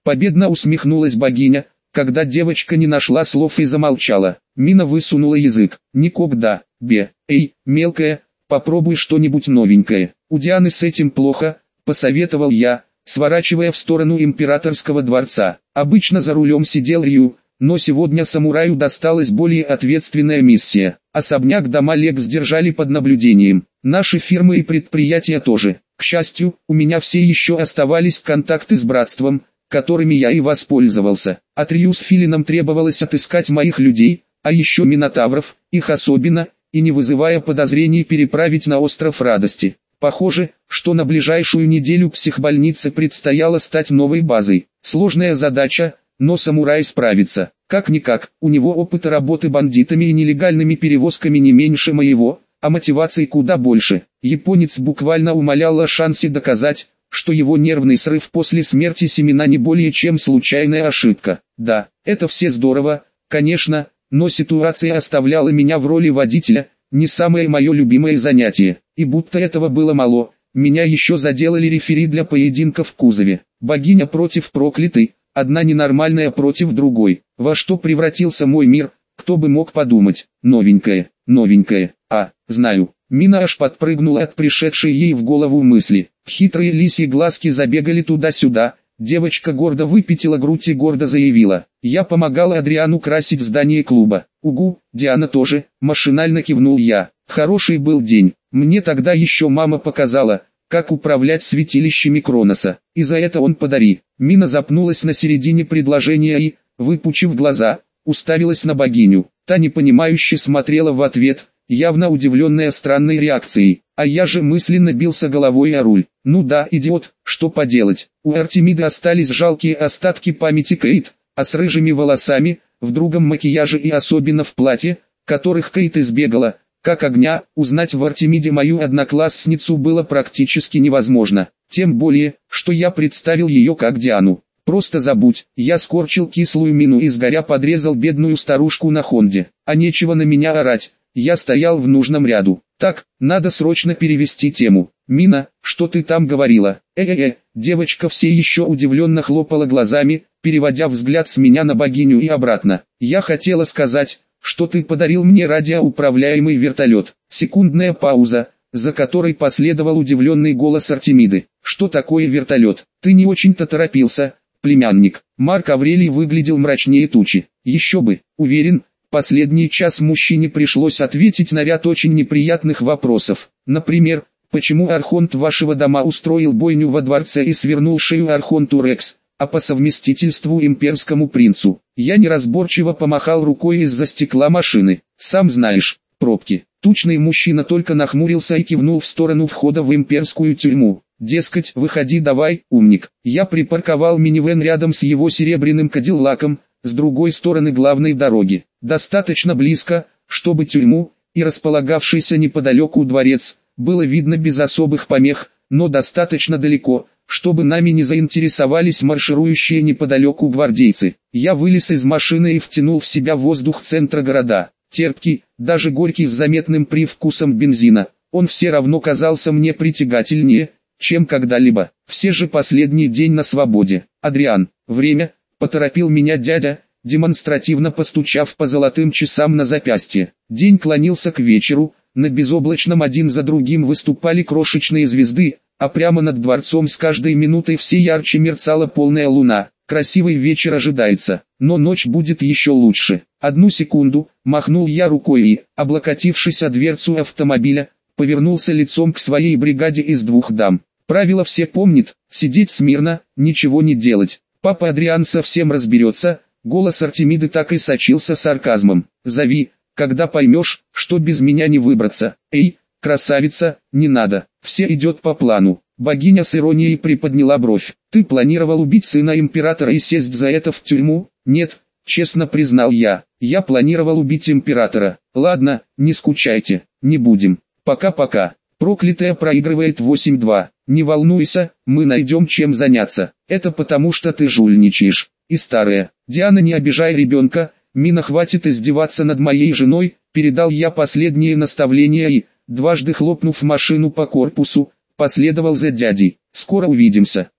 Победно усмехнулась богиня, когда девочка не нашла слов и замолчала. Мина высунула язык. Никогда, бе, эй, мелкая, попробуй что-нибудь новенькое. У Дианы с этим плохо, посоветовал я, сворачивая в сторону императорского дворца. Обычно за рулем сидел Рю, но сегодня самураю досталась более ответственная миссия. Особняк дома Лекс держали под наблюдением. Наши фирмы и предприятия тоже. К счастью, у меня все еще оставались контакты с братством, которыми я и воспользовался. От Рю с Филином требовалось отыскать моих людей, а еще минотавров, их особенно, и не вызывая подозрений переправить на остров Радости. Похоже, что на ближайшую неделю психбольнице предстояло стать новой базой. Сложная задача, но самурай справится. Как-никак, у него опыта работы бандитами и нелегальными перевозками не меньше моего, а мотивации куда больше. Японец буквально умолял о шансе доказать, что его нервный срыв после смерти Семена не более чем случайная ошибка. Да, это все здорово, конечно, но ситуация оставляла меня в роли водителя, не самое мое любимое занятие. И будто этого было мало, меня еще заделали рефери для поединка в кузове. Богиня против проклятой, одна ненормальная против другой. Во что превратился мой мир, кто бы мог подумать. Новенькое, новенькое, а, знаю. Мина аж подпрыгнула от пришедшей ей в голову мысли. Хитрые лисьи глазки забегали туда-сюда. Девочка гордо выпятила грудь и гордо заявила: «Я помогала Адриану красить здание клуба». «Угу, Диана тоже», машинально кивнул я. Хороший был день. Мне тогда еще мама показала, как управлять святилищами Кроноса. И за это он подари. Мина запнулась на середине предложения и, выпучив глаза, уставилась на богиню. Та непонимающе смотрела в ответ, явно удивленная странной реакцией. А я же мысленно бился головой о руль. Ну да, идиот, что поделать. У Артемиды остались жалкие остатки памяти Кейт, а с рыжими волосами, в другом макияже и особенно в платье, которых Кейт избегала, как огня, узнать в Артемиде мою одноклассницу было практически невозможно. Тем более, что я представил ее как Диану. Просто забудь, я скорчил кислую мину и сгоря подрезал бедную старушку на Хонде. А нечего на меня орать, я стоял в нужном ряду. Так, надо срочно перевести тему. Мина, что ты там говорила? Э-э-э, девочка все еще удивленно хлопала глазами, переводя взгляд с меня на богиню и обратно. Я хотела сказать, что ты подарил мне радиоуправляемый вертолет. Секундная пауза, за которой последовал удивленный голос Артемиды. Что такое вертолет? Ты не очень-то торопился, племянник. Марк Аврелий выглядел мрачнее тучи. Еще бы, уверен, последний час мужчине пришлось ответить на ряд очень неприятных вопросов. Например, почему архонт вашего дома устроил бойню во дворце и свернул шею архонту Рекс, а по совместительству имперскому принцу. Я неразборчиво помахал рукой из-за стекла машины. Сам знаешь, пробки. Тучный мужчина только нахмурился и кивнул в сторону входа в имперскую тюрьму. Дескать, выходи давай, умник. Я припарковал минивэн рядом с его серебряным кадиллаком, с другой стороны главной дороги. Достаточно близко, чтобы тюрьму, и располагавшийся неподалеку дворец, было видно без особых помех, но достаточно далеко, чтобы нами не заинтересовались марширующие неподалеку гвардейцы. Я вылез из машины и втянул в себя воздух центра города. Терпкий, даже горький с заметным привкусом бензина. Он все равно казался мне притягательнее, чем когда-либо. Все же последний день на свободе. Адриан, время, поторопил меня дядя, демонстративно постучав по золотым часам на запястье. День клонился к вечеру, на безоблачном один за другим выступали крошечные звезды, а прямо над дворцом с каждой минутой все ярче мерцала полная луна. Красивый вечер ожидается, но ночь будет еще лучше. Одну секунду, махнул я рукой и, облокотившись о дверцу автомобиля, повернулся лицом к своей бригаде из двух дам. Правила все помнит, сидеть смирно, ничего не делать. Папа Адриан совсем разберется, голос Артемиды так и сочился сарказмом. Зови, когда поймешь, что без меня не выбраться. Эй, красавица, не надо, все идет по плану. Богиня с иронией приподняла бровь. Ты планировал убить сына императора и сесть за это в тюрьму? Нет, честно признал я. Я планировал убить императора. Ладно, не скучайте, не будем. Пока-пока. Проклятая проигрывает восемь-два. Не волнуйся, мы найдем чем заняться. Это потому что ты жульничаешь. И старая. Диана, не обижай ребенка. Мина, хватит издеваться над моей женой. Передал я последние наставления и, дважды хлопнув машину по корпусу, последовал за дядей. Скоро увидимся.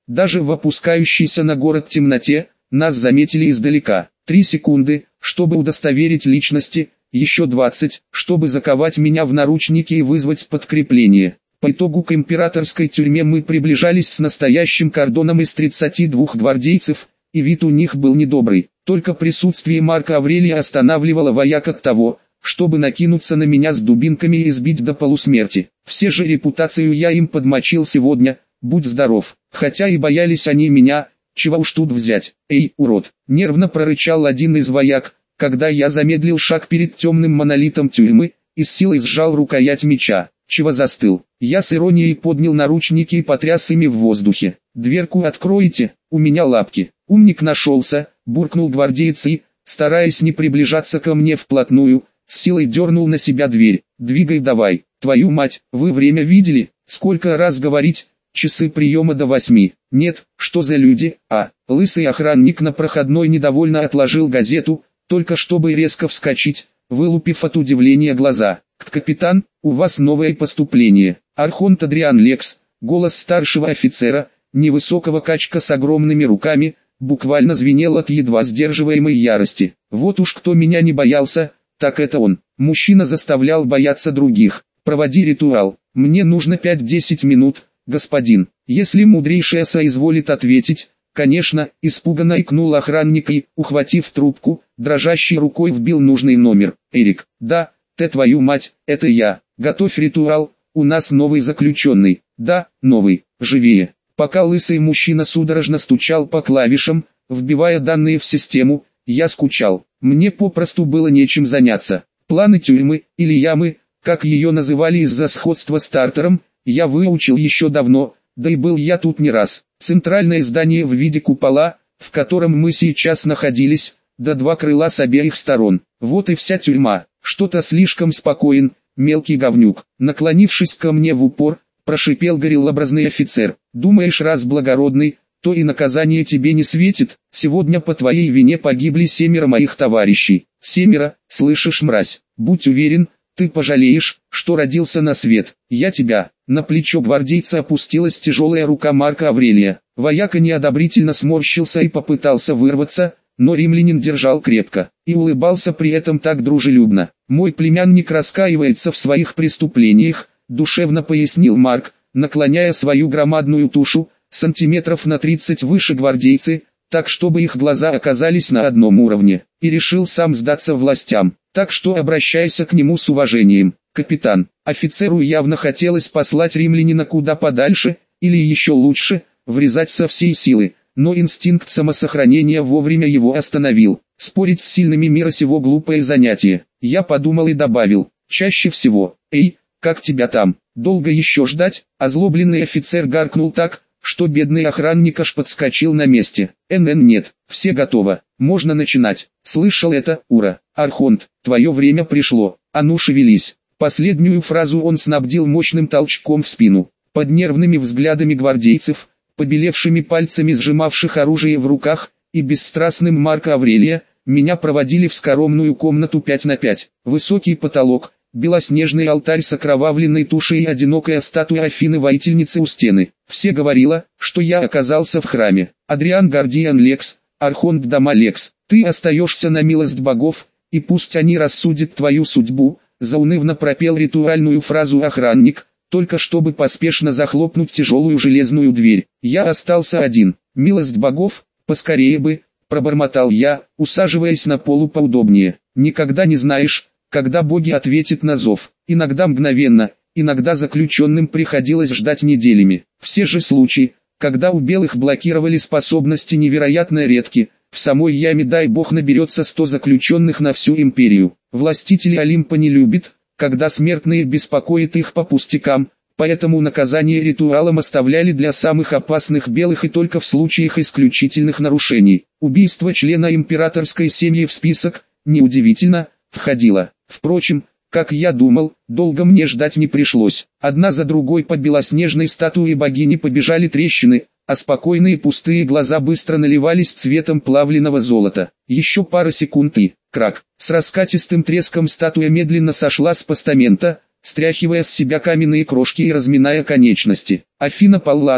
Даже в опускающейся на город темноте, нас заметили издалека. Три секунды, чтобы удостоверить личности, еще двадцать, чтобы заковать меня в наручники и вызвать подкрепление. По итогу к императорской тюрьме мы приближались с настоящим кордоном из тридцати двух гвардейцев, и вид у них был недобрый. Только присутствие Марка Аврелия останавливало вояк от того, чтобы накинуться на меня с дубинками и избить до полусмерти. Все же репутацию я им подмочил сегодня, будь здоров. Хотя и боялись они меня, чего уж тут взять. «Эй, урод!» — нервно прорычал один из вояк, когда я замедлил шаг перед темным монолитом тюрьмы, и с силой сжал рукоять меча. «Чего застыл?» Я с иронией поднял наручники и потряс ими в воздухе. «Дверку откроете, у меня лапки». «Умник нашелся», — буркнул гвардеец и, стараясь не приближаться ко мне вплотную, с силой дернул на себя дверь. «Двигай давай, твою мать, вы время видели? Сколько раз говорить? Часы приема до восьми. Нет, что за люди?» А, лысый охранник на проходной недовольно отложил газету, только чтобы резко вскочить, вылупив от удивления глаза. «Капитан, у вас новое поступление». Архонт Адриан Лекс, голос старшего офицера, невысокого качка с огромными руками, буквально звенел от едва сдерживаемой ярости. Вот уж кто меня не боялся, так это он. Мужчина заставлял бояться других. «Проводи ритуал. Мне нужно пять-десять минут, господин». Если мудрейшая соизволит ответить, конечно, испуганно икнул охранник и, ухватив трубку, дрожащей рукой вбил нужный номер. «Эрик, да, ты твою мать, это я. Готовь ритуал, у нас новый заключенный». «Да, новый, живее». Пока лысый мужчина судорожно стучал по клавишам, вбивая данные в систему, я скучал. Мне попросту было нечем заняться. Планы тюрьмы, или ямы, как ее называли из-за сходства с Тартером, я выучил еще давно, да и был я тут не раз. Центральное здание в виде купола, в котором мы сейчас находились, да два крыла с обеих сторон. Вот и вся тюрьма. Что-то слишком спокоен, мелкий говнюк. Наклонившись ко мне в упор, прошипел гориллообразный офицер. «Думаешь, раз благородный, то и наказание тебе не светит? Сегодня по твоей вине погибли семеро моих товарищей». «Семеро, слышишь, мразь? Будь уверен, ты пожалеешь, что родился на свет. Я тебя». На плечо гвардейца опустилась тяжелая рука Марка Аврелия. Вояка неодобрительно сморщился и попытался вырваться, но римлянин держал крепко, и улыбался при этом так дружелюбно. «Мой племянник раскаивается в своих преступлениях», — душевно пояснил Марк, наклоняя свою громадную тушу, сантиметров на тридцать выше гвардейцы, так чтобы их глаза оказались на одном уровне, и решил сам сдаться властям, так что обращайся к нему с уважением. «Капитан». Офицеру явно хотелось послать римлянина куда подальше, или еще лучше, врезать со всей силы, но инстинкт самосохранения вовремя его остановил. Спорить с сильными мира сего глупое занятие. Я подумал и добавил, чаще всего. «Эй, как тебя там? Долго еще ждать?» Озлобленный офицер гаркнул так, что бедный охранник аж подскочил на месте. «НН нет, все готово, можно начинать». «Слышал это, Ура? Архонт, твое время пришло, а ну шевелись». Последнюю фразу он снабдил мощным толчком в спину. Под нервными взглядами гвардейцев, побелевшими пальцами сжимавших оружие в руках, и бесстрастным Марка Аврелия, меня проводили в скоромную комнату пять на пять. Высокий потолок, белоснежный алтарь с окровавленной тушей и одинокая статуя Афины-воительницы у стены. Все говорило, что я оказался в храме. «Адриан Гардиан Лекс, Архонт Дома Лекс, ты остаешься на милость богов, и пусть они рассудят твою судьбу», заунывно пропел ритуальную фразу охранник, только чтобы поспешно захлопнуть тяжелую железную дверь. Я остался один. «Милость богов, поскорее бы», пробормотал я, усаживаясь на полу поудобнее. Никогда не знаешь, когда боги ответят на зов. Иногда мгновенно, иногда заключенным приходилось ждать неделями. Все же случаи, когда у белых блокировали способности, невероятно редки. В самой яме, дай бог, наберется сто заключенных на всю империю. Властители Олимпа не любят, когда смертные беспокоят их по пустякам, поэтому наказание ритуалом оставляли для самых опасных белых и только в случаях исключительных нарушений. Убийство члена императорской семьи в список, неудивительно, входило. Впрочем, как я думал, долго мне ждать не пришлось. Одна за другой под белоснежной статуей богини побежали трещины, а спокойные пустые глаза быстро наливались цветом плавленного золота. Еще пара секунд и, крак, с раскатистым треском статуя медленно сошла с постамента, стряхивая с себя каменные крошки и разминая конечности. Афина Паллада,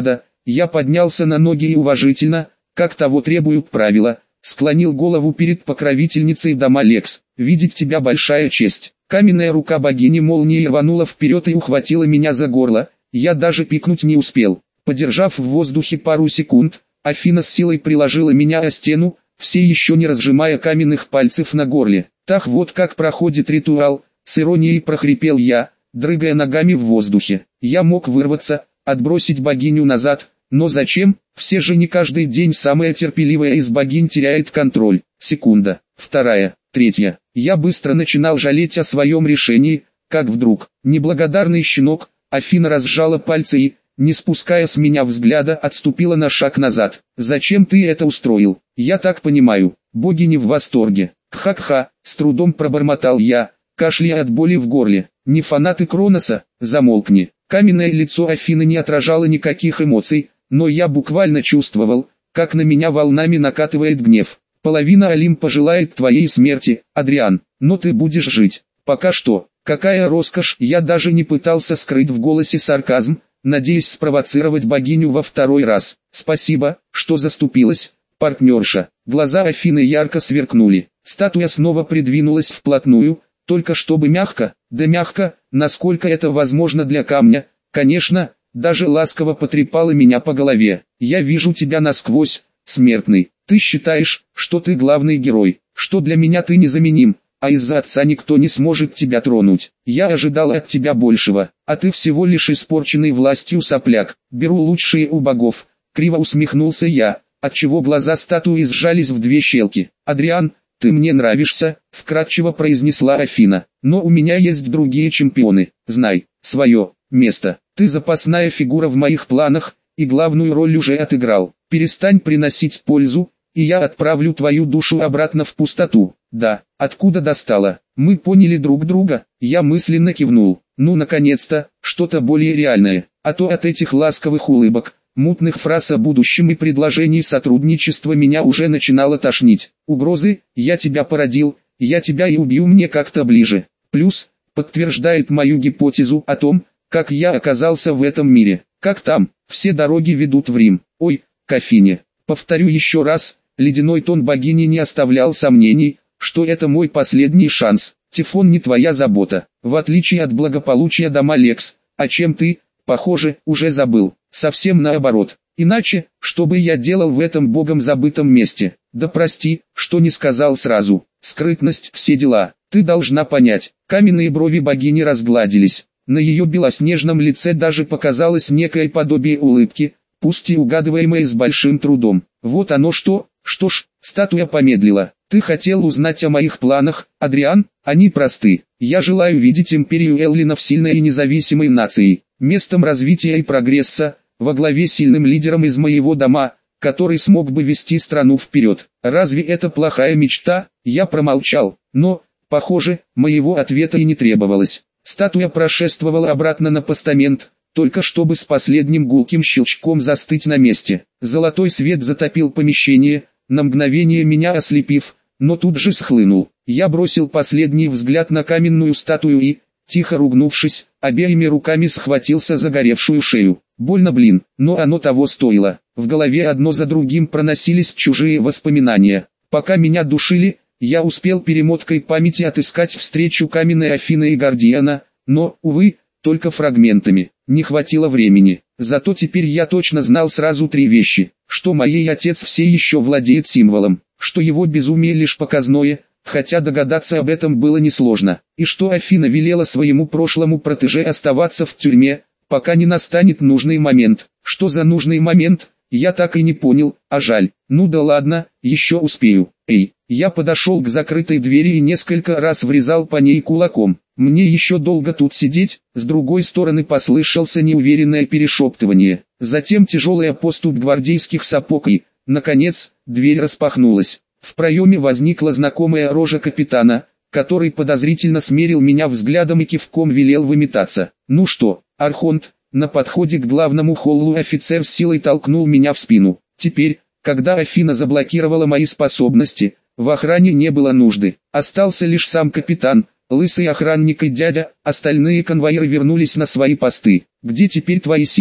Я поднялся на ноги и уважительно, как того требуют правила, склонил голову перед покровительницей дома Лекс. «Видеть тебя большая честь». Каменная рука богини молнии рванула вперед и ухватила меня за горло, я даже пикнуть не успел. Подержав в воздухе пару секунд, Афина с силой приложила меня о стену, все еще не разжимая каменных пальцев на горле. «Так вот как проходит ритуал», — с иронией прохрипел я, дрыгая ногами в воздухе. Я мог вырваться, отбросить богиню назад, но зачем? Все же не каждый день самая терпеливая из богинь теряет контроль. Секунда, вторая, третья. Я быстро начинал жалеть о своем решении, как вдруг, неблагодарный щенок, Афина разжала пальцы и, не спуская с меня взгляда, отступила на шаг назад. «Зачем ты это устроил? Я так понимаю, боги не в восторге». «Кха-кха», с трудом пробормотал я, кашляя от боли в горле. «Не фанаты Кроноса? Замолкни». Каменное лицо Афины не отражало никаких эмоций, но я буквально чувствовал, как на меня волнами накатывает гнев. «Половина Олимпа желает твоей смерти, Адриан, но ты будешь жить. Пока что». Какая роскошь! Я даже не пытался скрыть в голосе сарказм, надеясь спровоцировать богиню во второй раз. «Спасибо, что заступилась, партнерша». Глаза Афины ярко сверкнули. Статуя снова придвинулась вплотную, только чтобы мягко, да мягко, насколько это возможно для камня, конечно, даже ласково потрепала меня по голове. «Я вижу тебя насквозь, смертный. Ты считаешь, что ты главный герой, что для меня ты незаменим, а из-за отца никто не сможет тебя тронуть. Я ожидал от тебя большего, а ты всего лишь испорченный властью сопляк. Беру лучшие у богов». Криво усмехнулся я, отчего глаза статуи сжались в две щелки. «Адриан, ты мне нравишься», — вкратчиво произнесла Афина. «Но у меня есть другие чемпионы. Знай свое место. Ты запасная фигура в моих планах, и главную роль уже отыграл. Перестань приносить пользу, и я отправлю твою душу обратно в пустоту». «Да, откуда достала?» Мы поняли друг друга, я мысленно кивнул. Ну наконец-то, что-то более реальное, а то от этих ласковых улыбок, мутных фраз о будущем и предложений сотрудничества меня уже начинало тошнить. Угрозы «я тебя породил», «я тебя и убью» мне как-то ближе. Плюс, подтверждает мою гипотезу о том, как я оказался в этом мире. Как там, все дороги ведут в Рим. Ой, к Афине. Повторю еще раз, ледяной тон богини не оставлял сомнений, что это мой последний шанс. Тифон не твоя забота, в отличие от благополучия дома Лекс, о чем ты, похоже, уже забыл. Совсем наоборот. Иначе, что бы я делал в этом богом забытом месте? Да прости, что не сказал сразу. Скрытность, все дела. Ты должна понять. Каменные брови богини разгладились. На ее белоснежном лице даже показалось некое подобие улыбки, пусть и угадываемое с большим трудом. Вот оно что. Что ж, статуя помедлила. Ты хотел узнать о моих планах, Адриан? Они просты. Я желаю видеть империю Эллинов сильной и независимой нацией, местом развития и прогресса, во главе сильным лидером из моего дома, который смог бы вести страну вперед. Разве это плохая мечта? Я промолчал, но, похоже, моего ответа и не требовалось. Статуя прошествовала обратно на постамент, только чтобы с последним гулким щелчком застыть на месте. Золотой свет затопил помещение, на мгновение меня ослепив, но тут же схлынул. Я бросил последний взгляд на каменную статую и, тихо ругнувшись, обеими руками схватился за горевшую шею. Больно, блин, но оно того стоило. В голове одно за другим проносились чужие воспоминания. Пока меня душили, я успел перемоткой памяти отыскать встречу каменной Афины и Гордиана, но, увы, только фрагментами. Не хватило времени. Зато теперь я точно знал сразу три вещи. Что мой отец все еще владеет символом, что его безумие лишь показное, хотя догадаться об этом было несложно, и что Афина велела своему прошлому протеже оставаться в тюрьме, пока не настанет нужный момент. Что за нужный момент, я так и не понял, а жаль. Ну да ладно, еще успею. Эй, я подошел к закрытой двери и несколько раз врезал по ней кулаком. Мне еще долго тут сидеть? С другой стороны послышался неуверенное перешептывание. Затем тяжелая поступь гвардейских сапог и, наконец, дверь распахнулась. В проеме возникла знакомая рожа капитана, который подозрительно смерил меня взглядом и кивком велел выметаться. Ну что, Архонт? На подходе к главному холлу офицер с силой толкнул меня в спину. Теперь, когда Афина заблокировала мои способности, в охране не было нужды. Остался лишь сам капитан, лысый охранник и дядя, остальные конвоиры вернулись на свои посты. «Где теперь твои силы?»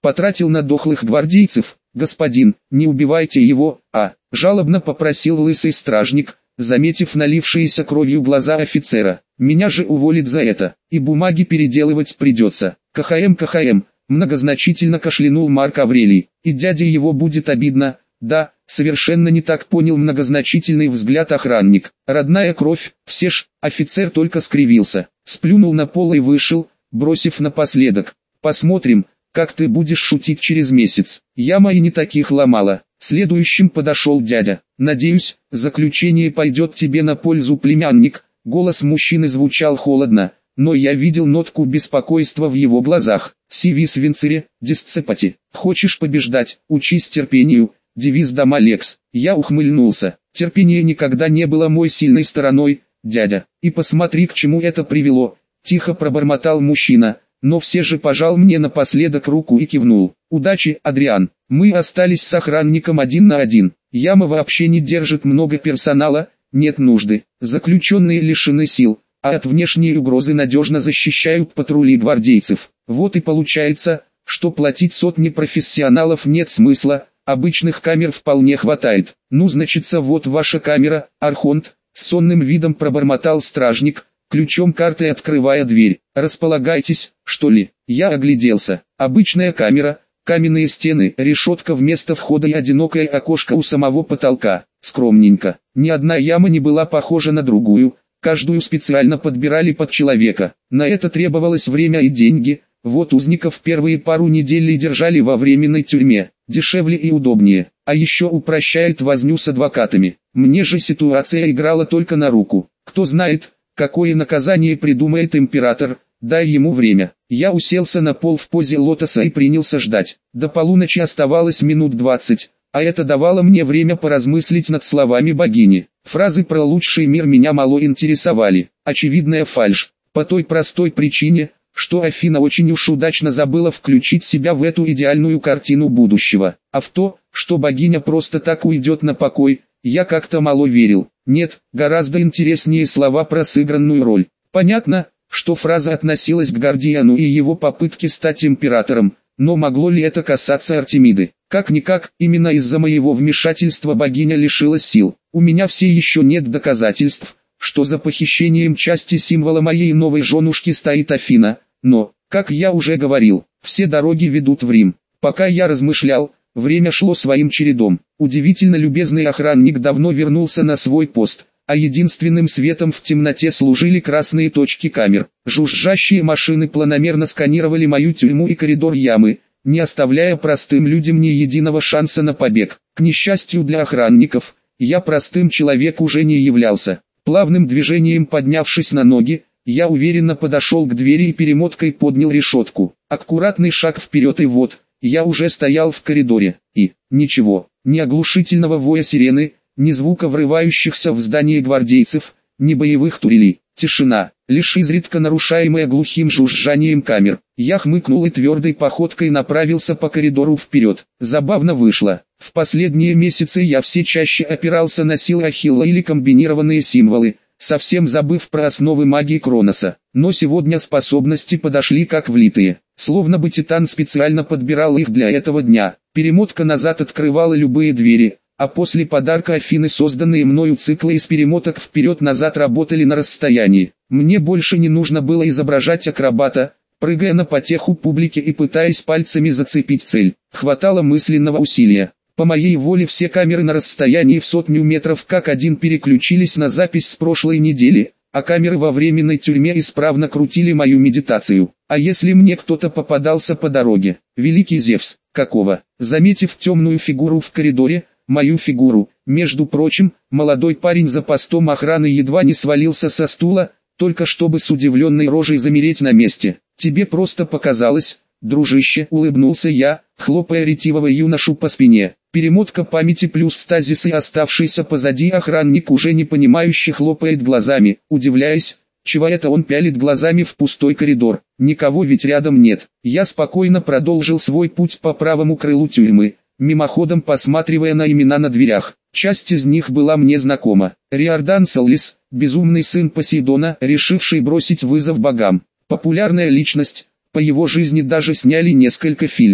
потратил на дохлых гвардейцев. Господин, не убивайте его, а, жалобно попросил лысый стражник, заметив налившиеся кровью глаза офицера. Меня же уволят за это, и бумаги переделывать придется. КХМ, КХМ, многозначительно кашлянул Марк Аврелий, и дяде его будет обидно. Да, совершенно не так понял многозначительный взгляд охранник. Родная кровь, все ж, офицер только скривился, сплюнул на пол и вышел, бросив напоследок. Посмотрим, как ты будешь шутить через месяц. Яма и не таких ломала. Следующим подошел дядя. Надеюсь, заключение пойдет тебе на пользу, племянник. Голос мужчины звучал холодно, но я видел нотку беспокойства в его глазах. Сивис Винцере, дисцепати. Хочешь побеждать, учись терпению. Девиз дома Лекс. Я ухмыльнулся. Терпение никогда не было моей сильной стороной, дядя. И посмотри, к чему это привело. Тихо пробормотал мужчина, но все же пожал мне напоследок руку и кивнул. Удачи, Адриан. Мы остались с охранником один на один. Яма вообще не держит много персонала, нет нужды. Заключенные лишены сил, а от внешней угрозы надежно защищают патрули гвардейцев. Вот и получается, что платить сотни профессионалов нет смысла, обычных камер вполне хватает. Ну, значится, вот ваша камера, Архонт, с сонным видом пробормотал стражник, ключом карты открывая дверь. Располагайтесь, что ли? Я огляделся. Обычная камера, каменные стены, решетка вместо входа и одинокое окошко у самого потолка. Скромненько. Ни одна яма не была похожа на другую, каждую специально подбирали под человека. На это требовалось время и деньги. Вот узников первые пару недель и держали во временной тюрьме. Дешевле и удобнее, а еще упрощает возню с адвокатами. Мне же ситуация играла только на руку. Кто знает, какое наказание придумает император, дай ему время. Я уселся на пол в позе лотоса и принялся ждать. До полуночи оставалось минут двадцать, а это давало мне время поразмыслить над словами богини. Фразы про лучший мир меня мало интересовали. Очевидная фальшь, по той простой причине, что Афина очень уж удачно забыла включить себя в эту идеальную картину будущего. А в то, что богиня просто так уйдет на покой, я как-то мало верил. Нет, гораздо интереснее слова про сыгранную роль. Понятно, что фраза относилась к Гордиану и его попытке стать императором, но могло ли это касаться Артемиды? Как-никак, именно из-за моего вмешательства богиня лишилась сил. У меня все еще нет доказательств, что за похищением части символа моей новой женушки стоит Афина, но, как я уже говорил, все дороги ведут в Рим. Пока я размышлял, время шло своим чередом. Удивительно любезный охранник давно вернулся на свой пост, а единственным светом в темноте служили красные точки камер. Жужжащие машины планомерно сканировали мою тюрьму и коридор ямы, не оставляя простым людям ни единого шанса на побег. К несчастью для охранников, я простым человек уже не являлся. Плавным движением поднявшись на ноги, я уверенно подошел к двери и перемоткой поднял решетку. Аккуратный шаг вперед и вот, я уже стоял в коридоре, и, ничего, ни оглушительного воя сирены, ни звука врывающихся в здание гвардейцев, ни боевых турелей. Тишина, лишь изредка нарушаемая глухим жужжанием камер. Я хмыкнул и твердой походкой направился по коридору вперед. Забавно вышло. В последние месяцы я все чаще опирался на силы Ахилла или комбинированные символы, совсем забыв про основы магии Кроноса. Но сегодня способности подошли как влитые. Словно бы Титан специально подбирал их для этого дня. Перемотка назад открывала любые двери, а после подарка Афины созданные мною циклы из перемоток вперед-назад работали на расстоянии. Мне больше не нужно было изображать акробата, прыгая на потеху публике и пытаясь пальцами зацепить цель. Хватало мысленного усилия. По моей воле все камеры на расстоянии в сотню метров как один переключились на запись с прошлой недели, а камеры во временной тюрьме исправно крутили мою медитацию. А если мне кто-то попадался по дороге? Великий Зевс, какого? Заметив темную фигуру в коридоре, мою фигуру, между прочим, молодой парень за постом охраны едва не свалился со стула, только чтобы с удивленной рожей замереть на месте. Тебе просто показалось, дружище, улыбнулся я, хлопая ретивого юношу по спине. Перемотка памяти плюс стазис и оставшийся позади охранник уже непонимающе хлопает глазами, удивляясь, чего это он пялит глазами в пустой коридор. Никого ведь рядом нет. Я спокойно продолжил свой путь по правому крылу тюрьмы, мимоходом посматривая на имена на дверях. Часть из них была мне знакома. Риордан Саллис, безумный сын Посейдона, решивший бросить вызов богам. Популярная личность, по его жизни даже сняли несколько фильмов.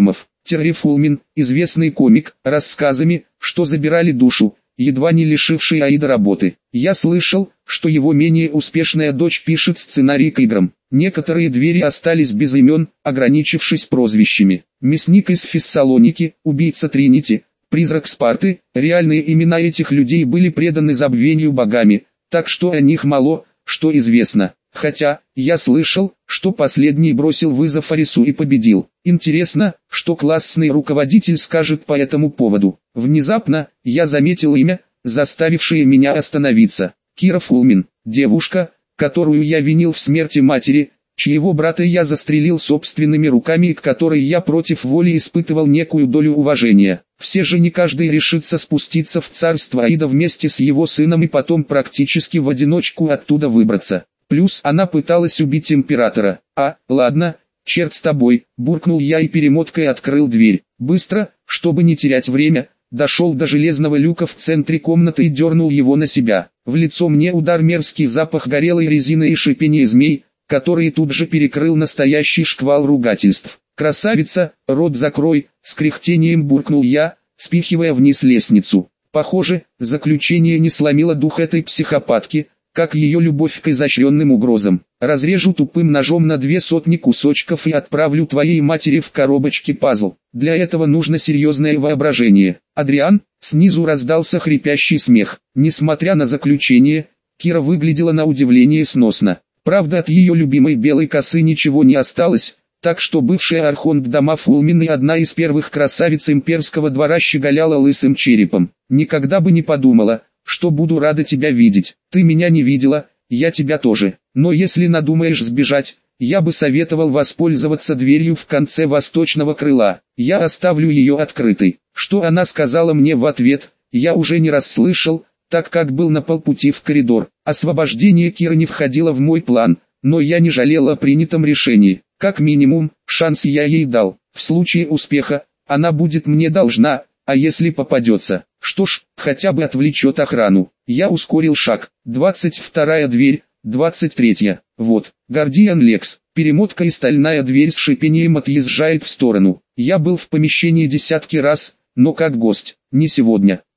Терри Фулмин, известный комик, рассказами, что забирали душу, едва не лишивший Аида работы. Я слышал, что его менее успешная дочь пишет сценарий к играм. Некоторые двери остались без имен, ограничившись прозвищами. Мясник из Фессалоники, убийца Тринити, призрак Спарты. Реальные имена этих людей были преданы забвению богами, так что о них мало что известно. Хотя, я слышал, что последний бросил вызов Арису и победил. Интересно, что классный руководитель скажет по этому поводу. Внезапно, я заметил имя, заставившее меня остановиться. Кира Фулмин, девушка, которую я винил в смерти матери, чьего брата я застрелил собственными руками и к которой я против воли испытывал некую долю уважения. Все же не каждый решится спуститься в царство Аида вместе с его сыном и потом практически в одиночку оттуда выбраться. Плюс она пыталась убить императора. А, ладно, черт с тобой, буркнул я и перемоткой открыл дверь. Быстро, чтобы не терять время, дошел до железного люка в центре комнаты и дернул его на себя. В лицо мне удар мерзкий запах горелой резины и шипение змей, который тут же перекрыл настоящий шквал ругательств. «Красавица, рот закрой!» — с кряхтением буркнул я, спихивая вниз лестницу. Похоже, заключение не сломило дух этой психопатки, как ее любовь к изощренным угрозам. Разрежу тупым ножом на две сотни кусочков и отправлю твоей матери в коробочке пазл. Для этого нужно серьезное воображение. Адриан, снизу раздался хрипящий смех. Несмотря на заключение, Кира выглядела на удивление сносно. Правда, от ее любимой белой косы ничего не осталось, так что бывшая архонт дома Фулмин и одна из первых красавиц имперского двора щеголяла лысым черепом. Никогда бы не подумала, что буду рада тебя видеть. Ты меня не видела, я тебя тоже. Но если надумаешь сбежать, я бы советовал воспользоваться дверью в конце восточного крыла. Я оставлю ее открытой. Что она сказала мне в ответ, я уже не раз слышал, так как был на полпути в коридор. Освобождение Киры не входило в мой план, но я не жалел о принятом решении. Как минимум, шанс я ей дал. В случае успеха, она будет мне должна, а если попадется, что ж, хотя бы отвлечет охрану. Я ускорил шаг. двадцать вторая дверь, двадцать третья. Вот, Гардиан Лекс. Перемотка и стальная дверь с шипением отъезжает в сторону. Я был в помещении десятки раз, но как гость, не сегодня.